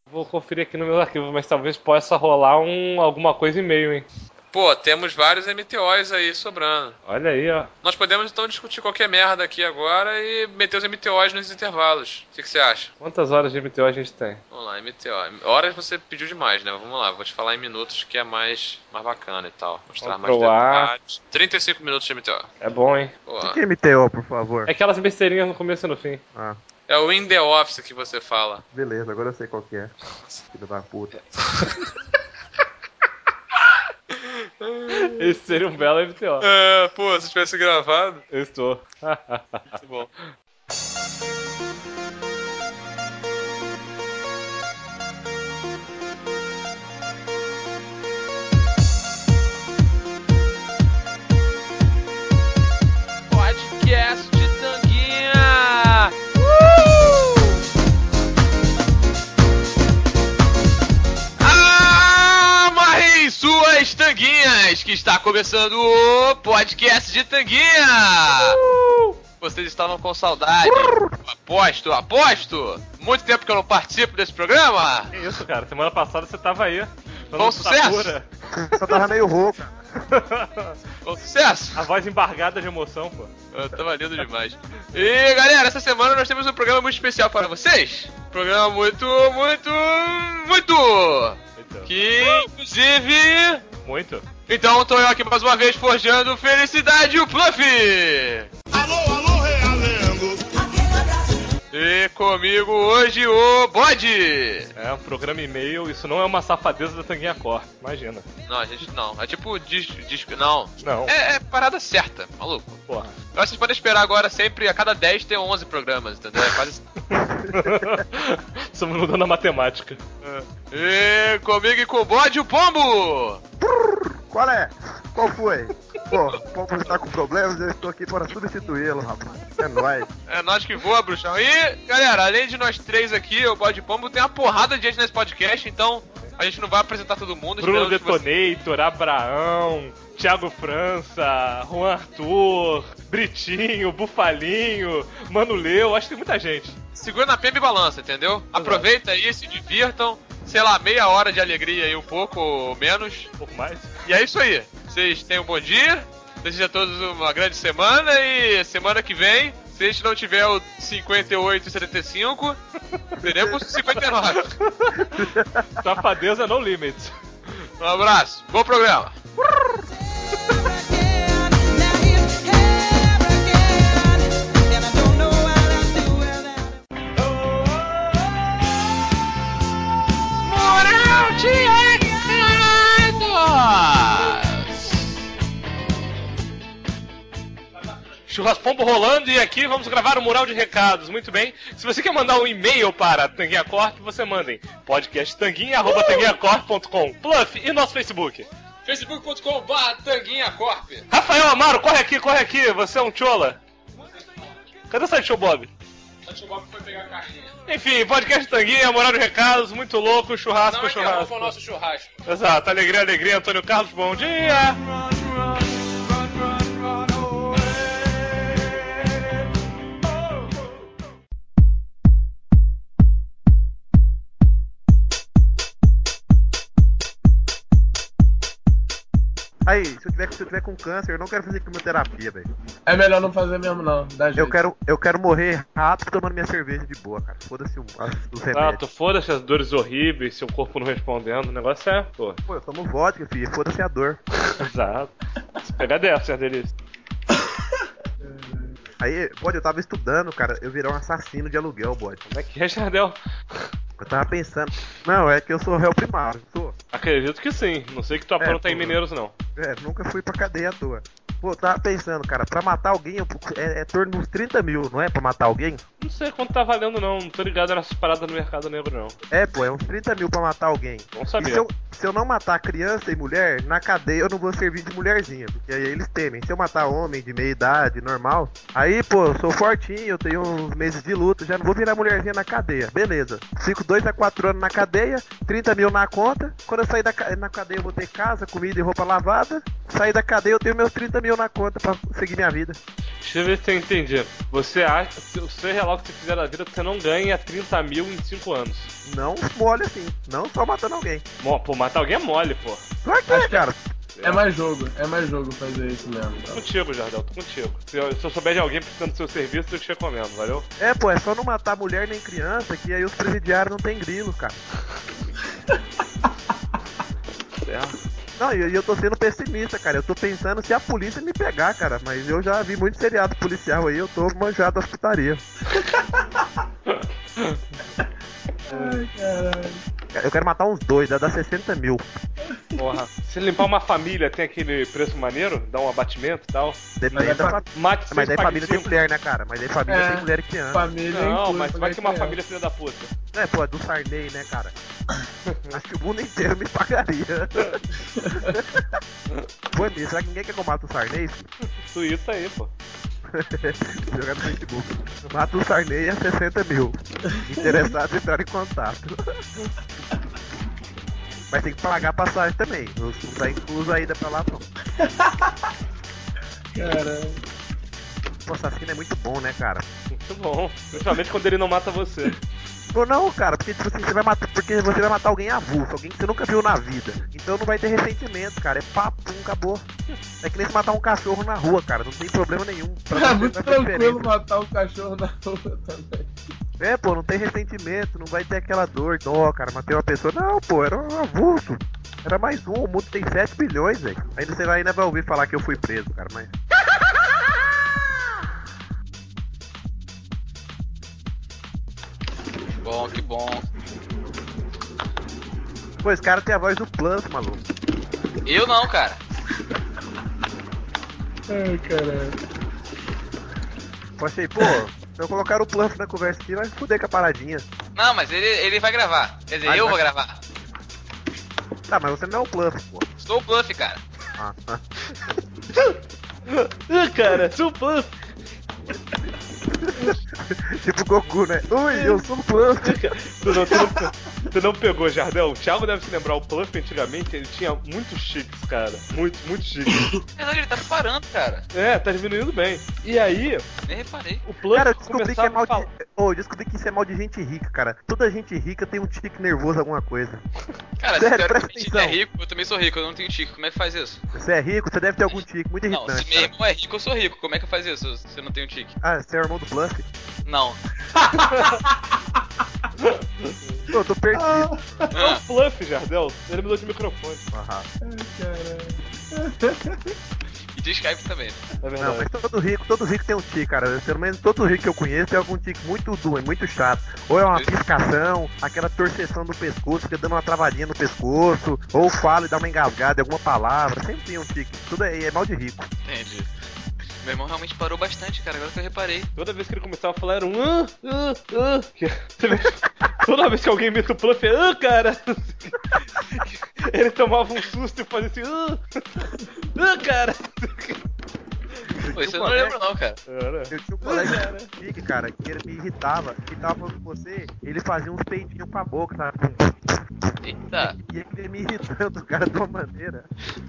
Vou conferir aqui no meu arquivo, mas talvez possa rolar alguma coisa e meio, hein? Pô, temos vários MTOs aí sobrando. Olha aí, ó. Nós podemos então discutir qualquer merda aqui agora e meter os MTOs nos intervalos. O que você acha? Quantas horas de MTO a gente tem? Vamos lá, MTO. Horas você pediu demais, né? Vamos lá, vou te falar em minutos que é mais bacana e tal. Mostrar mais detalhes. 35 minutos de MTO. É bom, hein? O que é MTO, por favor? É aquelas besteirinhas no começo e no fim. Ah, É o in the office que você fala. beleza, agora eu sei qual que é. Filho da puta. Esse seria um belo MTO. Pô, se tivesse gravado. Eu estou. Muito bom. Podcast de Tanguinha! Amarrem suas tanguinhas, que está começando o Podcast de Tanguinha! Vocês estavam com saudade. Aposto! Muito tempo que eu não participo desse programa. Que isso, cara? Semana passada você tava aí. Bom sucesso! Só tava meio rouco. Bom sucesso! A voz embargada de emoção, pô. Eu tava lindo demais. E galera, essa semana nós temos um programa muito especial para vocês. Um programa muito. Que inclusive. Muito? Então tô eu aqui mais uma vez forjando felicidade e o Fluffy! Alô, realengo. E comigo hoje o Bode! É um programa e-mail, isso não é uma safadeza da Tanguinha Core, imagina. Não, a gente não. É tipo disco. Não. Não. É parada certa, maluco. Porra. Eu acho que vocês podem esperar agora sempre, a cada 10 tem 11 programas, entendeu? É quase. Estamos mudando a matemática. E comigo e com o Bode o Pombo! Qual é? Qual foi? Pô, o Pombo está com problemas, eu estou aqui para substituí-lo, rapaz. É nóis. É nós que voa, bruxão. E, galera, além de nós três aqui, o Bode Pombo, tem uma porrada de gente nesse podcast, então a gente não vai apresentar todo mundo. Bruno Detonator, Abraão, Thiago França, Juan Arthur, Britinho, Bufalinho, Mano Leu, acho que tem muita gente. Segura na pemba e balança, entendeu? Aproveita aí, se divirtam. Sei lá, meia hora de alegria aí, um pouco ou menos. Um pouco mais. E é isso aí. Vocês tenham um bom dia. Desejo a todos uma grande semana. E semana que vem, se a gente não tiver o 58 e 75, teremos 59. Safadeza no limits. Um abraço. Bom programa. Moral de recados. Churraspombo rolando e aqui vamos gravar o mural de recados. Muito bem. Se você quer mandar um e-mail para Tanguinha Corp, você manda em podcasttanguinha@tanguinhacorp.com. Pluff e nosso Facebook. facebook.com/tanguinhacorp. Rafael Amaro, corre aqui, você é um chola. Cadê o Sideshow Bob? O Bob foi pegar a carninha. Enfim, podcast Tanguinha, moral de recados, muito louco, churrasco. Não o nosso churrasco. Exato, alegria, Antônio Carlos, bom dia! Aí, se eu tiver com câncer, eu não quero fazer quimioterapia, velho. É melhor não fazer mesmo, não. Dá jeito. Eu quero morrer rápido tomando minha cerveja de boa, cara. Foda-se os remédios. Exato, foda-se as dores horríveis, seu corpo não respondendo, o negócio é, pô. Pô, eu tomo vodka, filho. Foda-se a dor. Exato. Se pegar dessa, é delícia. Aí, bode, eu tava estudando, cara. Eu virei um assassino de aluguel, bode. Como é que é, Jardel? Eu tava pensando. Não, é que eu sou réu primário, não sou? Acredito que sim, não sei que tua pena tá em pô. Mineiros, não. Nunca fui pra cadeia à toa. Pô, eu tava pensando, cara, pra matar alguém é torno de uns 30 mil, não é? Pra matar alguém? Não sei quanto tá valendo, não tô ligado nessas paradas no mercado negro, não. É, pô, é uns 30 mil pra matar alguém. Bom E saber. se eu não matar criança e mulher, na cadeia eu não vou servir de mulherzinha, porque aí eles temem. Se eu matar homem de meia idade, normal, aí, pô, eu sou fortinho, eu tenho uns meses de luto, já não vou virar mulherzinha na cadeia. Beleza. Fico 2 a 4 anos na cadeia, 30 mil na conta. Quando eu sair na cadeia eu vou ter casa, comida e roupa lavada. Sair da cadeia eu tenho meus 30 mil na conta pra seguir minha vida. Deixa eu ver se eu entendi. Você acha, o seu real que você fizer na vida, você não ganha 30 mil em 5 anos. Não mole assim, não só matando alguém. Pô, matar alguém é mole, pô. Pra quê, cara? É mais jogo fazer isso mesmo. Tô contigo, Jardel, tô contigo. Se eu souber de alguém precisando do seu serviço, eu te recomendo, valeu? É, pô, é só não matar mulher nem criança, que aí os presidiários não tem grilo, cara. Não, e eu tô sendo pessimista, cara. Eu tô pensando se a polícia me pegar, cara. Mas eu já vi muito seriado policial aí, eu tô manjado das putaria. Ai, caralho. Eu quero matar uns dois, dá 60 mil. Porra. Se limpar uma família, tem aquele preço maneiro? Dá um abatimento e tal? Depende da família. Mate Mas seis, aí pague família tem cinco. mulher, né, cara? Mas aí família tem mulher e criança. Família Não, inclui mas vai que uma criança. família é filha da puta. É, pô, é do Sarney, né, cara? Acho que o mundo inteiro me pagaria. Pô, Emílio, será que ninguém quer que eu mate o Sarney? Suíça aí, pô. Jogar no Facebook. Mata o Sarney a 60 mil. Interessados entrar em contato. Mas tem que pagar a passagem também. Não tá incluso a ida pra lá, não. Caralho. O assassino é muito bom, né, cara? Muito bom. Principalmente quando ele não mata você. Ou não, cara, porque tipo assim, você vai matar alguém avulso, alguém que você nunca viu na vida. Então não vai ter ressentimento, cara. É papo, acabou. É que nem se matar um cachorro na rua, cara. Não tem problema nenhum. Pra É você muito não vai ter tranquilo diferença. matar um cachorro na rua também. É, pô, não tem ressentimento, não vai ter aquela dor, dó, cara, matei uma pessoa. Não, pô, era um avulso. Era mais um, o mundo tem 7 bilhões, velho. Ainda você ainda vai ouvir falar que eu fui preso, cara, mas. Bom, que bom. Pô, esse cara tem a voz do Plus, maluco. Eu não, cara. Ai, caralho. Eu achei, pô, se eu colocar o Plus na conversa aqui, vai fuder com a paradinha. Não, mas ele vai gravar. Quer dizer, eu vou gravar. Tá, mas você não é o Plus, pô. Sou o Bluff, cara. Ah, tá. Cara, sou fã. Tipo Goku, né? Oi, eu sou o Plus. Tu não pegou, Jardel? O Thiago deve se lembrar, o Pluff antigamente ele tinha muitos chiques, cara. Muito chiques. Na verdade, ele tá parando, cara. É, tá diminuindo bem. E aí, Nem reparei. o Pluff Cara, eu descobri que é mal falar... de. Eu descobri que isso é mal de gente rica, cara. Toda gente rica tem um tique nervoso, alguma coisa. Cara, Sério, se presta teoricamente ele é atenção. rico, eu também sou rico, eu não tenho tique. Como é que faz isso? Você é rico, você deve ter algum tique muito Não, irritante. se meu Cara. irmão é rico, eu sou rico. Como é que faz isso se eu não tenho tique? Ah, você é o irmão do Plus? Não. Pô, eu tô perdido. É o Pluff, Jardel. Ele mudou de microfone. Aham. Ai, caralho. E de Skype também, né? É Não, verdade. mas todo rico tem um tique, cara. Pelo menos todo rico que eu conheço tem algum tique muito doente, muito chato. Ou é uma piscação, aquela torceção no pescoço, fica dando uma travadinha no pescoço, ou fala e dá uma engasgada em alguma palavra. Sempre tem um tique. Tudo é mal de rico. Entendi. Meu irmão realmente parou bastante, cara, agora que eu reparei. Toda vez que ele começava a falar era um Toda vez que alguém imita o Pluff é cara. Ele tomava um susto e fazia assim cara. Pô, isso eu não lembro não, cara. Era. Eu tinha um colega de tique, cara, que ele me irritava, e tava falando com você, ele fazia uns peitinhos com a boca, sabe? Eita. E ele ia me irritando, cara, de uma maneira.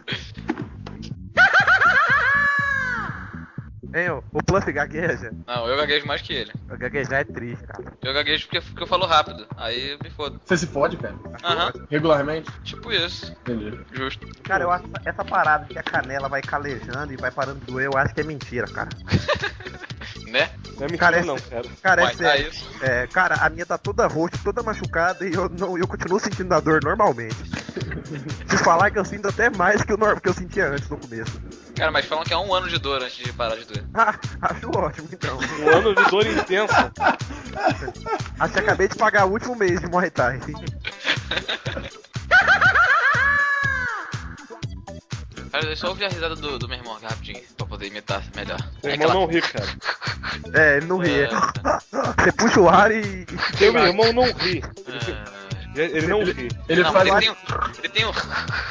Hein, ó, o Pluff gagueja. Não, eu gaguejo mais que ele. Gaguejar é triste, cara. Eu gaguejo porque eu falo rápido. Aí eu me fodo. Você se fode, cara? Aham. Regularmente? Tipo isso. Entendi. Justo. Cara, eu acho essa parada que a canela vai calejando e vai parando de doer, eu acho que é mentira, cara. Né? Não é mentira Cara, não, cara. Cara, é Mas tá sério. isso. É, cara, a minha tá toda roxa, toda machucada e eu continuo sentindo a dor normalmente. Se falar que eu sinto até mais que eu sentia antes no começo. Cara, mas falam que é 1 ano de dor antes de parar de doer. Ah, acho ótimo, então. Um ano de dor intensa. Acho que acabei de pagar o último mês de Muay Thai. Cara, deixa eu ouvir a risada do meu irmão rapidinho, pra poder imitar melhor. Meu irmão não ri, cara. É, ele não ri. Você puxa o ar e. Seu irmão não ri. Ele não ri. Ele Não, faz ele tem um...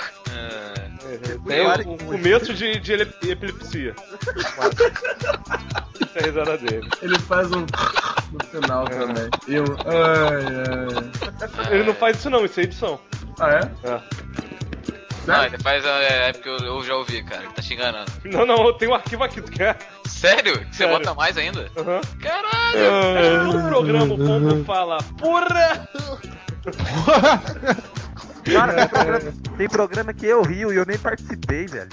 Tem o começo de epilepsia. Essa é a risada dele. Ele faz um no final também. E um. Ai. Ele não faz isso não, isso é edição. Ah, é? É. Não, ele faz... É porque eu já ouvi, cara. Ele tá te enganando. Não, eu tenho um arquivo aqui, tu quer? Sério? Que você Sério. bota mais ainda? Aham. Caralho! Acho que no programa o Pombo fala, porra! Cara, tem programa que eu rio e eu nem participei, velho.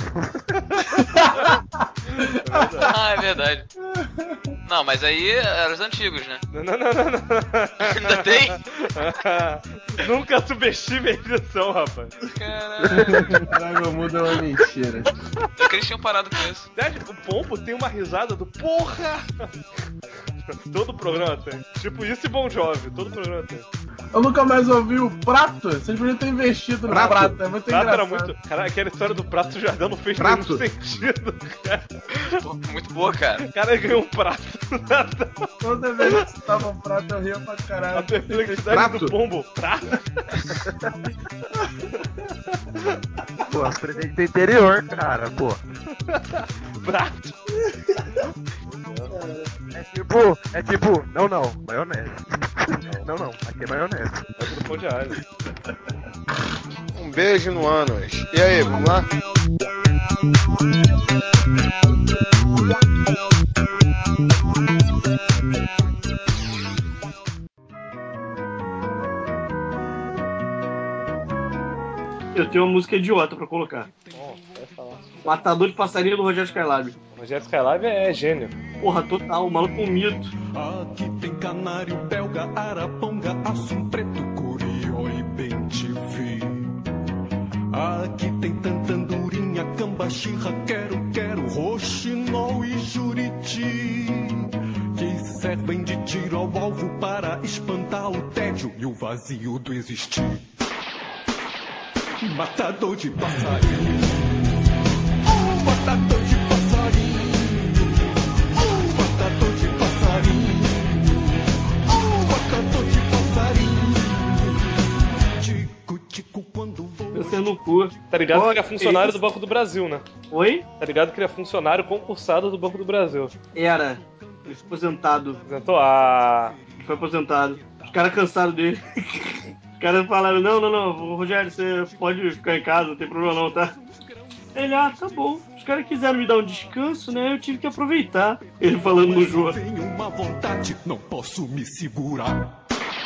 Ah, é verdade. Não, mas aí eram os antigos, né? Não. Ainda tem? Nunca subestime a edição, rapaz. Caralho. Dragon Muda é uma mentira. Eu que eles tinham parado com isso. Verdade, o Pombo tem uma risada do porra! Todo programa tem. Tipo isso e Bon Jovi, todo programa tem. Eu nunca mais ouvi o prato. Vocês podiam ter investido no prato. É muito Prato era engraçado. muito. Cara, aquela história do prato do Jardel não fez Prato? nenhum sentido, cara. Pô, muito boa, cara. O cara ganhou um prato. Toda vez que você tava um prato, eu ria pra caralho. A perplexidade Prato? do Pombo. Prato? Pô, presente do interior, cara, pô. Prato? É tipo, não, maionese. Não, aqui é maionese. Vai pro pão de alho. Um beijo no ânus. E aí, vamos lá? Eu tenho uma música idiota pra colocar. Vai falar. Matador de Passarinho do Rogério Skylab. O Rogério Skylab é gênio. Porra, total, o maluco é um mito. Aqui tem canário, belga, araponga, assum preto, curió e bem-te-vi. Aqui tem tantandurinha, cambachirra, quero, roxinol e juriti. Que servem de tiro ao alvo para espantar o tédio e o vazio do existir. Matador de passarinho. Oh, matador de passarinho. Oh, matador de passarinho. Oh, matador de passarinho. Tico, tico, quando vou. Pensando no cu. Tá ligado que Ó, ele é funcionário isso? do Banco do Brasil, né? Oi? Tá ligado que ele é funcionário concursado do Banco do Brasil. Era. Ele foi aposentado. Apresentou a... Ele foi aposentado. Os caras cansaram dele. Os caras falaram, não, Rogério, você pode ficar em casa, não tem problema não, tá? Ele, tá bom. Os caras quiseram me dar um descanso, né? Eu tive que aproveitar. Ele falando no jogo. Tenho uma vontade, não posso me segurar.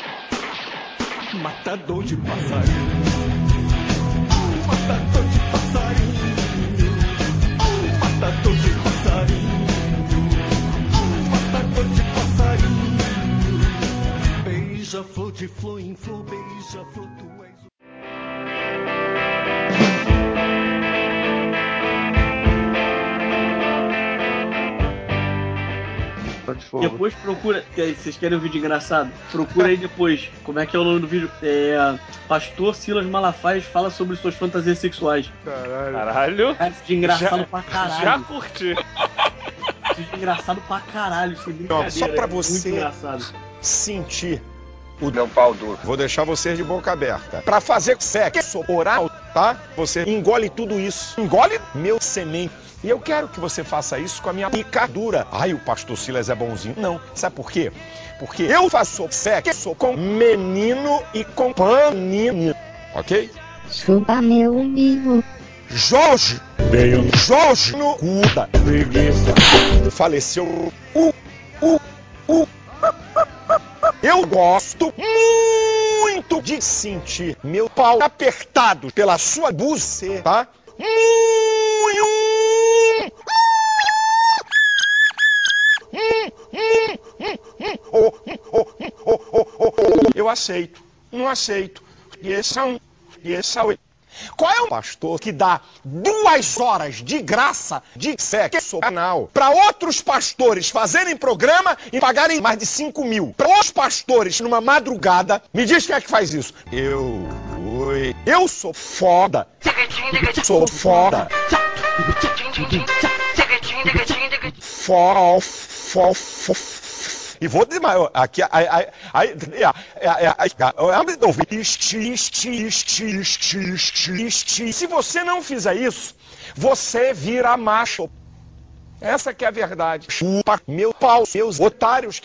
Matador de passarinho. Oh, matador de passarinho. Oh, matador de passarinho. Oh, matador de passarinho. Beija-flor de flor em flor, beija-flor, tu és o... Depois procura. Vocês querem um vídeo engraçado? Procura aí depois. Como é que é o nome do vídeo? Pastor Silas Malafaia fala sobre suas fantasias sexuais. Caralho. Cara, isso de engraçado pra caralho. Já curti. Isso de engraçado pra caralho. Isso é brincadeira. Só pra é muito você engraçado. sentir o meu pau duro. Vou deixar vocês de boca aberta. Pra fazer sexo oral, tá? Você engole tudo isso. Engole meu semente. E eu quero que você faça isso com a minha picadura. Ai, o pastor Silas é bonzinho. Não. Sabe por quê? Porque eu faço sexo com menino e com paninho. Ok? Chupa meu umbigo. Jorge. Jorge no cu da preguiça. Faleceu. Eu gosto muito de sentir meu pau apertado pela sua buceta, tá? Eu aceito, não aceito. E esse é Qual é o pastor que dá 2 horas de graça de sexo anal para outros pastores fazerem programa e pagarem mais de 5 mil? Para outros pastores numa madrugada, me diz quem é que faz isso? Eu sou foda. Sou foda. E vou dizer mais, aqui, se você não fizer isso, você vira macho. Essa que é a verdade. Chupa meu pau, seus otários.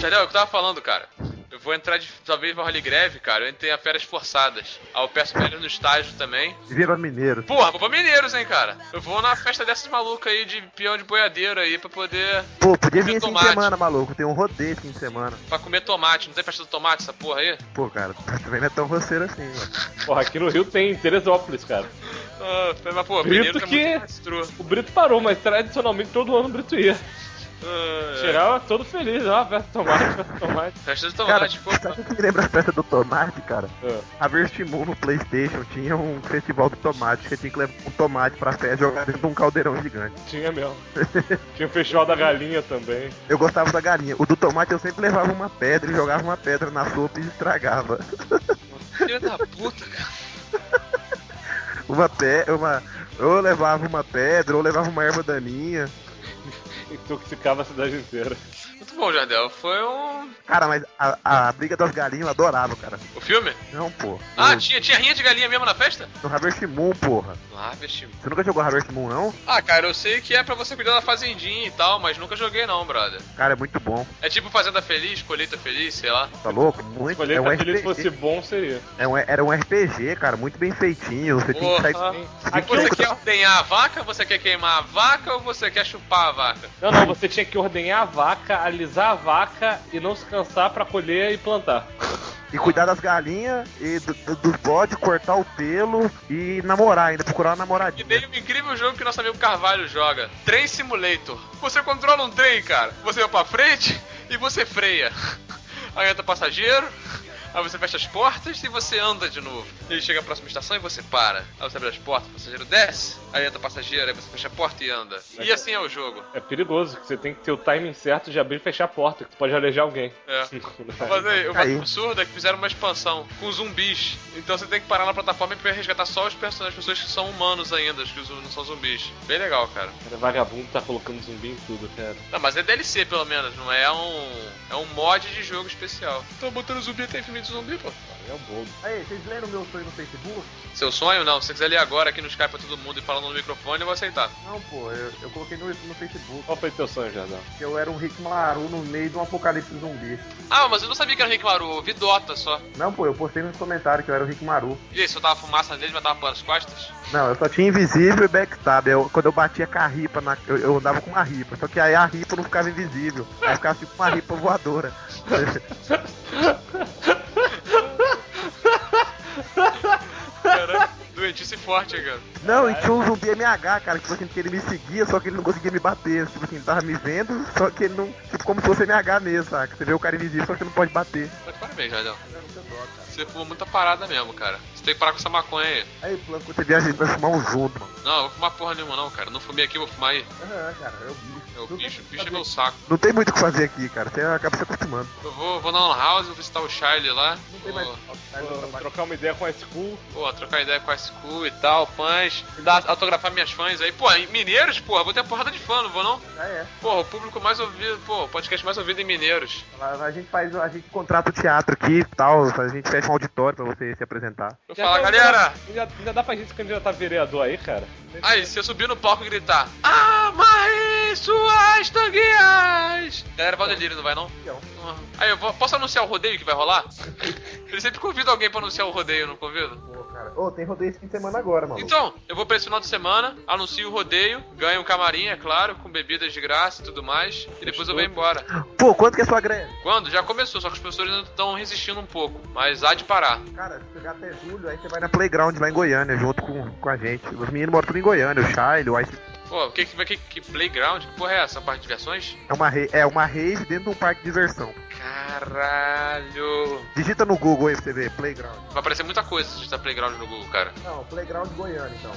Jardel, é o que eu tava falando, cara. Eu vou entrar talvez vai rolar greve, cara. Eu entrei a férias forçadas. Aí eu peço férias no estágio também. Vira Mineiros. Porra, vou pra Mineiros, hein, cara. Eu vou na festa dessas malucas aí de peão de boiadeiro aí pra poder. Pô, podia vir comer esse fim de tomate. semana, maluco. Tem um rodeio esse fim de semana. Pra comer tomate. Não tem festa do tomate essa porra aí? Pô, cara, também não é tão roceiro assim, mano. Porra, aqui no Rio tem Teresópolis, cara. Ah, mas, pô, Brito Mineiros é que... muito mais true. O Brito parou, mas tradicionalmente todo ano o Brito ia. Chegava todo feliz, ó, festa de tomate. Festa de Cara, tomate, pô. sabe o que me lembra a festa do tomate, cara? A Vertimun no PlayStation tinha um festival do tomate. Você tinha que levar um tomate pra festa e jogar dentro de um caldeirão gigante. Tinha mesmo. Tinha o festival da galinha também. Eu gostava da galinha. O do tomate eu sempre levava uma pedra e jogava uma pedra na sopa e estragava. Filha da puta, cara. Eu levava uma pedra ou levava uma erva daninha. Intoxicava a cidade inteira. Muito bom, Jardel. Foi um... Cara, mas a briga das galinhas eu adorava, cara. O filme? Não, pô. Ah, tinha rinha de galinha mesmo na festa? No Harvest Moon, porra. Harvest Moon. Você nunca jogou Harvest Moon, não? Ah, cara, eu sei que é pra você cuidar da fazendinha e tal, mas nunca joguei não, brother. Cara, é muito bom. É tipo Fazenda Feliz, Colheita Feliz, sei lá. Tá louco? Muito. Se Colheita Feliz fosse bom, seria. Era um RPG, cara, muito bem feitinho. Você tinha que sair... Você quer ordenhar a vaca, você quer queimar a vaca ou você quer chupar a vaca? Não, você tinha que ordenhar a vaca, alisar a vaca e não se cansar pra colher e plantar. E cuidar das galinhas e dos bodes, cortar o pelo e namorar ainda, procurar uma namoradinha. E tem um incrível jogo que nosso amigo Carvalho joga, Train Simulator. Você controla um trem, cara. Você vai pra frente e você freia. Aí entra passageiro, aí você fecha as portas e você anda de novo. Ele chega à próxima estação e você para. Aí você abre as portas, o passageiro desce, aí entra o passageiro, aí você fecha a porta e anda. E assim é o jogo. É perigoso, que você tem que ter o timing certo de abrir e fechar a porta, que tu pode alejar alguém. É. Mas aí, o mais absurdo é que fizeram uma expansão com zumbis. Então você tem que parar na plataforma e resgatar só os personagens, as pessoas que são humanos ainda, os que não são zumbis. Bem legal, cara. Cara, vagabundo tá colocando zumbi em tudo, cara. Não, mas é DLC pelo menos, não é um mod de jogo especial. Tô botando zumbi, tem filme de zumbi, pô. É um bobo. Aí, vocês leram meu sonho no Facebook? Seu sonho? Não, se você quiser ler agora aqui no Skype pra todo mundo e falando no microfone, eu vou aceitar. Não, pô, eu coloquei no Facebook. Qual foi teu sonho, Jardão? Que eu era um Rick Maru no meio de um apocalipse zumbi. Ah, mas eu não sabia que era o Rick Maru, eu vi Dota só. Não, pô, eu postei nos comentários que eu era o Rick Maru. E aí, soltava fumaça dele e matava pelas costas? Não, eu só tinha invisível e backstab. Quando eu batia com a ripa, eu andava com uma ripa. Só que aí a ripa não ficava invisível. Aí ficava tipo uma ripa voadora. Caraca, doentice forte, cara. Não, e tinha um zumbi MH, cara, que tipo assim, que ele me seguia, só que ele não conseguia me bater. Tipo assim, ele tava me vendo, só que ele não. Tipo, como se fosse MH mesmo, saca? Você vê o cara invisível, só que não pode bater. Mas parabéns, Jardel. Você fumou muita parada mesmo, cara. Você tem que parar com essa maconha aí. Aí, Planco, você viaja, a gente vai fumar um junto, mano. Não, eu vou fumar porra nenhuma não, cara. Não fumei aqui, eu vou fumar aí. Cara, é o bicho. É o bicho é meu saco. Não tem muito o que fazer aqui, cara. Você acaba se acostumando. Eu vou na Lan House, vou visitar o Charlie lá. Não tem mais. Vou trocar uma ideia com a School. Pô, trocar ideia com a School e tal, fãs. Autografar minhas fãs aí. Pô, em Mineiros, porra, vou ter uma porrada de fã, não vou não? Ah, é. Porra, o público mais ouvido, pô, o podcast mais ouvido em Mineiros. A gente contrata o teatro aqui e tal, a gente fecha um auditório pra você se apresentar. Eu falo, galera! Ainda dá pra gente se candidatar a vereador aí, cara? Aí, se eu subir no palco e gritar, amarre suas tanguinhas! Galera, vai ao delírio, não vai não? Não. Aí, posso anunciar o rodeio que vai rolar? Ele sempre convida alguém pra anunciar o rodeio, não convido? Pô, cara. Tem rodeio esse fim de semana agora, maluco. Então, eu vou pra esse final de semana, anuncio o rodeio, ganho um camarim, é claro, com bebidas de graça e tudo mais, e depois eu vou embora. Pô, quanto que é sua greve? Quando? Já começou, só que os professores ainda estão resistindo um pouco, mas há de parar. Cara, se chegar até julho, aí você vai na Playground lá em Goiânia, junto com a gente. Os meninos moram tudo em Goiânia, o Shile, o Ice... Pô, que playground? Que porra é essa? Parque de diversões? É uma rave dentro de um parque de diversão. Caralho. Digita no Google aí pra você ver, Playground. Vai aparecer muita coisa se digitar Playground no Google, cara. Não, Playground Goiânia, então.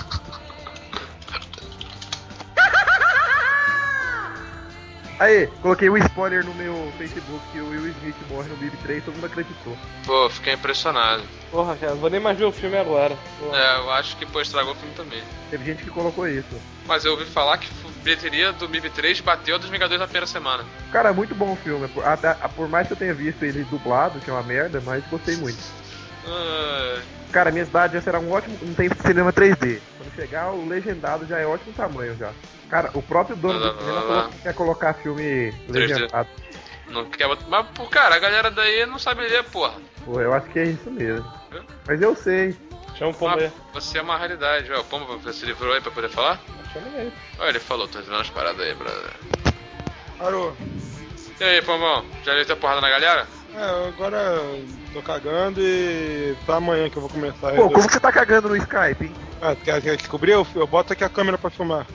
Aí, coloquei um spoiler no meu Facebook que o Will Smith morre no MIB 3, todo mundo acreditou. Pô, fiquei impressionado. Porra, cara, não vou nem mais ver o filme agora. Porra. É, eu acho que, pô, estragou o filme também. Teve gente que colocou isso. Mas eu ouvi falar que a bilheteria do MIB 3 bateu a dos Vingadores na primeira semana. Cara, muito bom o filme. Por mais que eu tenha visto ele dublado, que é uma merda, mas gostei muito. Cara, minha cidade já será um ótimo... Não tem cinema 3D. Quando chegar, o legendado já é ótimo tamanho já. Cara, o próprio dono do cinema falou que quer colocar filme legendado. Não quer botar... Mas, pô, cara, a galera daí não sabe ler, porra. Pô, eu acho que é isso mesmo. Mas eu sei. Chama o Pombo aí. Você é uma raridade. Ó, o Pombo se livrou aí pra poder falar? Chama ele aí. Olha, ele falou, tô resolvendo as paradas aí, brother. Parou. E aí, Pombão? Já deu tua porrada na galera? Agora tô cagando e pra amanhã que eu vou começar. Pô, como que você tá cagando no Skype, hein? Quer descobrir? Eu boto aqui a câmera pra filmar.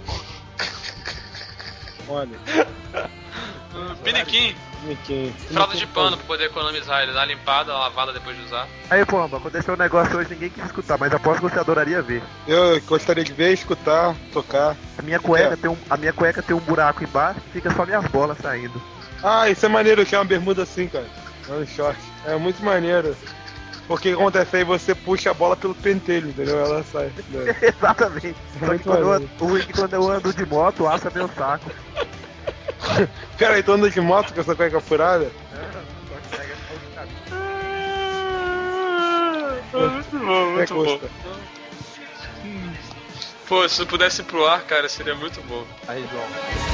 Olha. Piniquim. Fralda de pano pra poder economizar. Ele dá limpada, lavada depois de usar. Aí, Pomba, aconteceu um negócio hoje, ninguém quis escutar, mas aposto que você adoraria ver. Eu gostaria de ver, escutar, tocar. A minha cueca tem um buraco embaixo e fica só minhas bolas saindo. Ah, isso é maneiro, que é uma bermuda assim, cara. É um short. É muito maneiro. Porque o que acontece aí, você puxa a bola pelo pentelho, entendeu? Ela sai. Exatamente. Só que quando eu ando de moto, assa meu saco. Pera aí, tu anda de moto com essa cueca furada? Muito bom, muito bom. Pô, se eu pudesse ir pro ar, cara, seria muito bom. Aí, João.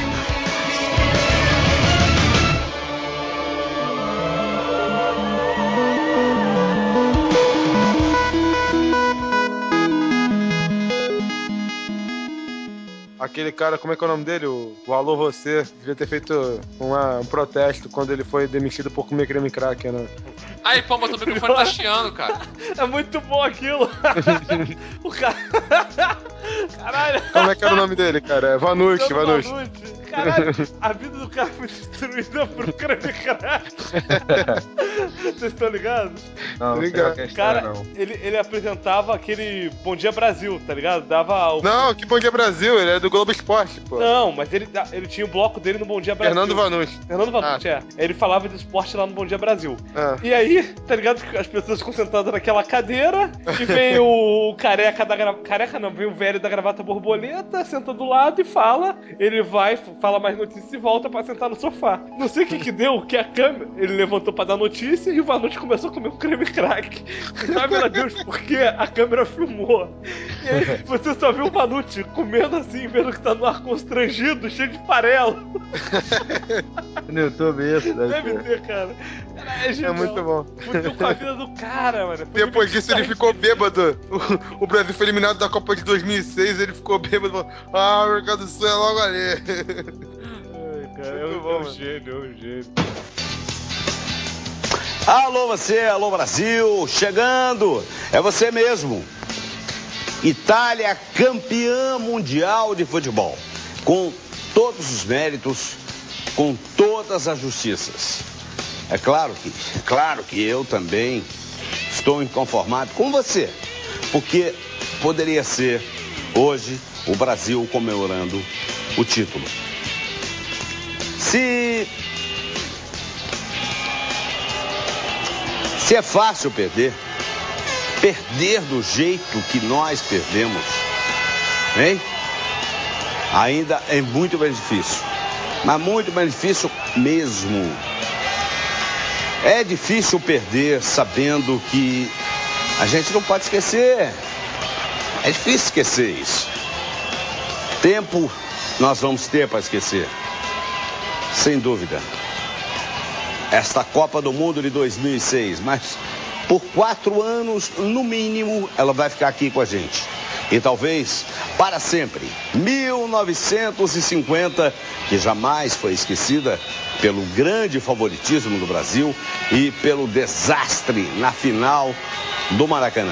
Aquele cara, como é que é o nome dele? O Alô Você, devia ter feito um protesto quando ele foi demitido por comer creme cracker, né? Aí, Pomba, teu microfone tá chiando, cara. É muito bom aquilo. O cara... Caralho. Como é que era o nome dele, cara? É Vanucci. Caralho, a vida do cara foi destruída por creme crack. Vocês estão ligados? Não, ligado. Cara, ele apresentava aquele Bom Dia Brasil, tá ligado? Dava o... Não, que Bom Dia Brasil, ele é do Globo Esporte, pô. Não, mas ele tinha o bloco dele no Bom Dia Brasil. Fernando Vanucci, é. Ele falava de esporte lá no Bom Dia Brasil. E aí, tá ligado que as pessoas ficam sentadas naquela cadeira e vem o careca da gravata... Careca não, vem o velho da gravata borboleta, senta do lado e fala. Ele vai, fala mais notícias e volta pra sentar no sofá. Não sei o que deu, que a câmera... Ele levantou pra dar notícia e o Vanucci começou a comer um creme crack. Sabe, meu Deus, porque a câmera filmou. E aí você só viu o Vanucci comendo assim, vendo que tá no ar constrangido, cheio de farelo. No YouTube isso, deve ter, cara. É muito bom. Fudeu com a vida do cara, mano. Depois disso ele ficou bêbado. O Brasil foi eliminado da Copa de 2006, ele ficou bêbado e falou: ah, o Mercado do Sul é logo ali. Ai, cara, é um gênio. Alô você, alô Brasil, chegando, é você mesmo. Itália campeã mundial de futebol, com todos os méritos, com todas as justiças. É claro que eu também estou inconformado com você, porque poderia ser hoje o Brasil comemorando o título. Se é fácil perder do jeito que nós perdemos, hein? Ainda é muito mais difícil, mas muito mais difícil mesmo. É difícil perder sabendo que a gente não pode esquecer. É difícil esquecer isso. Tempo nós vamos ter para esquecer, sem dúvida. Esta Copa do Mundo de 2006, mas por 4 anos, no mínimo, ela vai ficar aqui com a gente. E talvez para sempre. 1950, que jamais foi esquecida pelo grande favoritismo do Brasil e pelo desastre na final do Maracanã.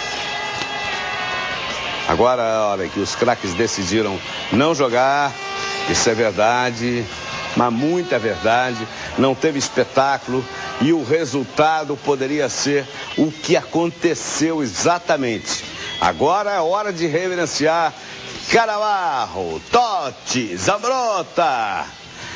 Agora é a hora que os craques decidiram não jogar, isso é verdade, mas muita verdade, não teve espetáculo e o resultado poderia ser o que aconteceu exatamente. Agora é hora de reverenciar Cannavaro, Totti, Zambrotta.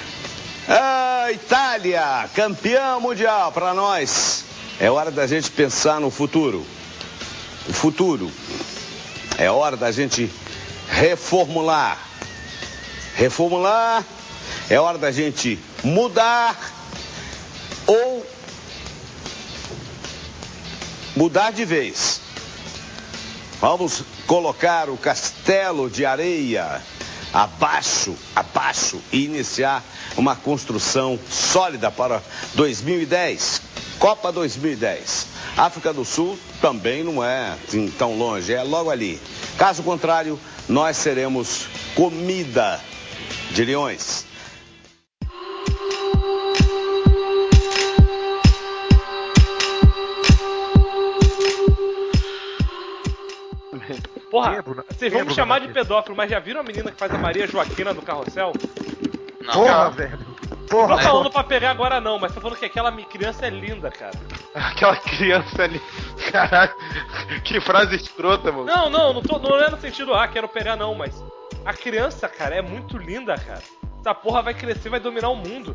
Itália, campeã mundial para nós. É hora da gente pensar no futuro. O futuro. É hora da gente reformular. Reformular. É hora da gente mudar ou mudar de vez. Vamos colocar o castelo de areia abaixo e iniciar uma construção sólida para 2010. Copa 2010. África do Sul também não é assim, tão longe, é logo ali. Caso contrário, nós seremos comida de leões. Porra, vocês vão me chamar de pedófilo, mas já viram a menina que faz a Maria Joaquina do Carrossel? Não. Porra, velho. Não Porra, tô falando pra pegar agora não, mas tô falando que aquela criança é linda, cara. Aquela criança ali. Caralho, que frase escrota, mano. Não é no sentido, quero pegar não, mas a criança, cara, é muito linda, cara. Essa porra vai crescer, vai dominar o mundo.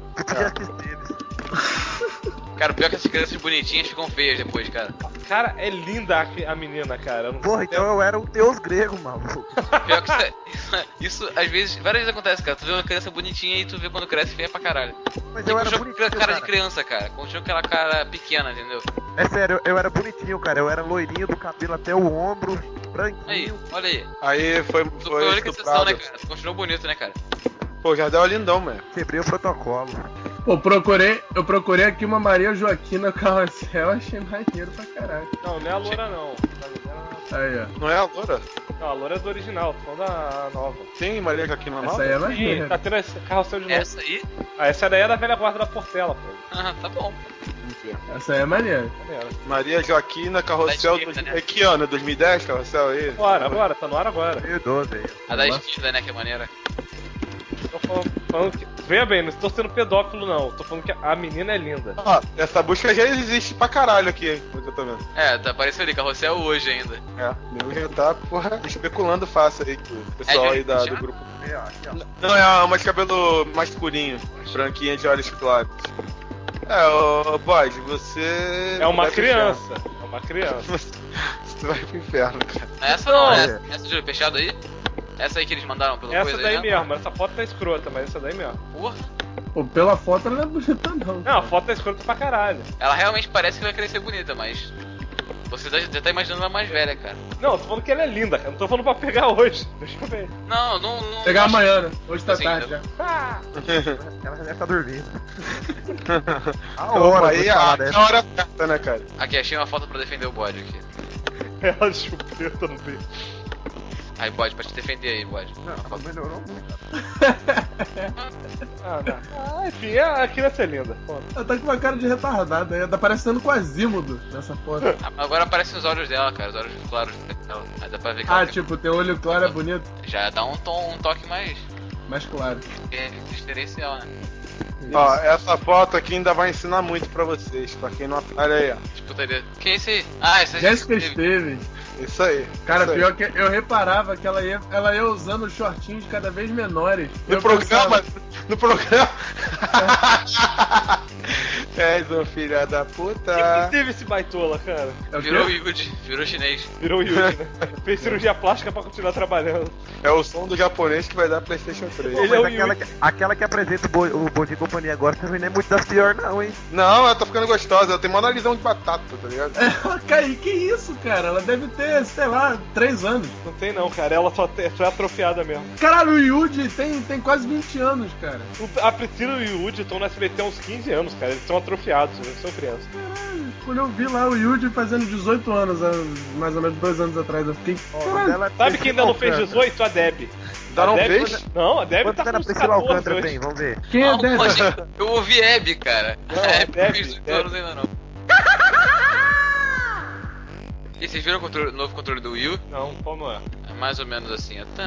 Cara, o pior é que essas crianças bonitinhas ficam feias depois, cara. Cara, é linda a menina, cara. Porra, então eu era um deus grego, maluco. Pior que isso às vezes, várias vezes acontece, cara. Tu vê uma criança bonitinha e tu vê quando cresce feia pra caralho. Mas eu era bonitinho, cara de criança, cara. Continua aquela cara pequena, entendeu? É sério, eu era bonitinho, cara. Eu era loirinho do cabelo até o ombro, branquinho. Aí, olha aí. Aí foi a única exceção, né, cara? Tu continuou bonito, né, cara? Pô, já deu a lindão, mano. Quebrei o protocolo. Pô, eu procurei aqui uma Maria Joaquina Carrossel, achei maneiro pra caralho. Não é a loura não. Aí, ó. Não é a loura? Não, a loura é do original, tô falando da nova. Tem Maria Joaquina nova? Essa aí é maneira. Sim, tá tendo esse carrossel de novo. Essa aí? Essa daí é da velha guarda da Portela, pô. Tá bom. Essa aí é maneira. Maria Joaquina Carrossel, né? que ano? 2010 Carrossel aí? Agora, tá no ar agora. 2012 aí. A da esquerda, né, que é maneira. Tô falando que... Veja bem, não estou sendo pedófilo não, tô falando que a menina é linda. Essa busca já existe pra caralho aqui, hein? Eu tô vendo. Tá aparecendo ali, Carrossel hoje ainda. O nego já tá, porra, especulando fácil aí com o pessoal aí do grupo. Não, é uma de cabelo mais escurinho, branquinha de olhos claros. Ô Bode, você... É uma criança, é uma criança. Você vai pro inferno, cara. Essa não, essa de olho fechado aí? Essa aí que eles mandaram pelo essa coisa daí aí, mesmo, essa foto tá escrota, mas essa daí mesmo. Porra. Pô, pela foto ela não é bonita não. Não, a foto tá escrota pra caralho. Ela realmente parece que vai crescer bonita, mas... Você já tá imaginando ela mais velha, cara. Não, tô falando que ela é linda, cara. Não tô falando pra pegar hoje. Deixa eu ver. Não. Pegar amanhã, né? Hoje tá assim, tarde já. Ela já deve tá dormindo. A hora certa, né, cara? Aqui, achei uma foto pra defender o bode aqui. Ela de chupeta no peito. Aí, bode, pra te defender aí, bode. Não, melhorou muito. Enfim, a criança é linda. Ela tá com uma cara de retardada, ela tá parecendo com Asímodo nessa foto. Agora aparecem os olhos dela, cara, os olhos claros dela. Aí dá pra ver que tipo, teu olho claro é bonito? Já dá um toque mais claro. Diferencial, né? Ó, essa foto aqui ainda vai ensinar muito pra vocês, pra quem não... Olha aí, ó. Disputa aí. Quem é esse? Esse é Jéssica Esteves. Isso aí. Cara, isso pior aí. que eu reparava que ela ia usando shortinhos cada vez menores. No programa... És um filho da puta. Quem teve esse baitola, cara? Virou Yuji, virou chinês. Virou Yuji, né? Fez cirurgia plástica pra continuar trabalhando. É o som do japonês que vai dar PlayStation 3. Pô, mas aquela que apresenta o Bom Dia e Companhia agora também não é muito das piores não, hein? Não, ela tá ficando gostosa, ela tem uma narizão de batata, tá ligado? Kai, que isso, cara? Ela deve ter, sei lá, 3 anos. Não tem não, cara, ela só é atrofiada mesmo. Caralho, o Yuji tem quase 20 anos, cara. A Priscila e o Yuji estão na SBT há uns 15 anos, cara, eles são atrofiados, eles são crianças. Caralho, quando eu vi lá o Yuji fazendo 18 anos, mais ou menos 2 anos atrás, eu fiquei... Sabe quem ainda não fez 18? A Deb. Ainda não fez? Não, a Deb Quanto tá com uns Priscila 14 Alcântara hoje. tem? Vamos ver. Quem é Deb? Eu ouvi Hebe, cara. Não, Hebe não Deb, fez 18 Deb. anos ainda não. E vocês viram o novo controle do Wii U? Não, como é? É mais ou menos assim, ó.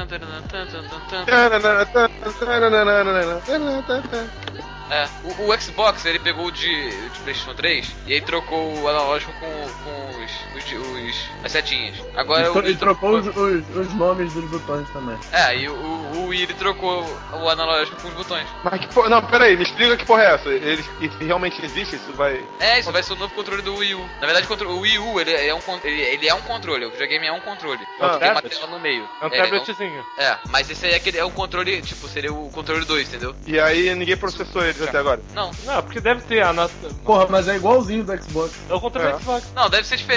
O Xbox, ele pegou o de PlayStation 3 e aí trocou o analógico com as setinhas. Agora ele trocou os nomes dos botões também. E o Wii ele trocou o analógico com os botões. Mas que porra... Não, pera aí, me explica que porra é essa. Isso realmente existe? Isso vai... Isso vai ser o novo controle do Wii U. Na verdade, o Wii U, ele é um controle. O videogame é um controle. Tem uma tela no meio. É um tabletzinho. Mas esse aí é um controle, tipo, seria o controle 2, entendeu? E aí ninguém processou eles até agora? Não. Não, porque deve ter Porra, mas é igualzinho do Xbox. É o controle do Xbox. Não, deve ser diferente.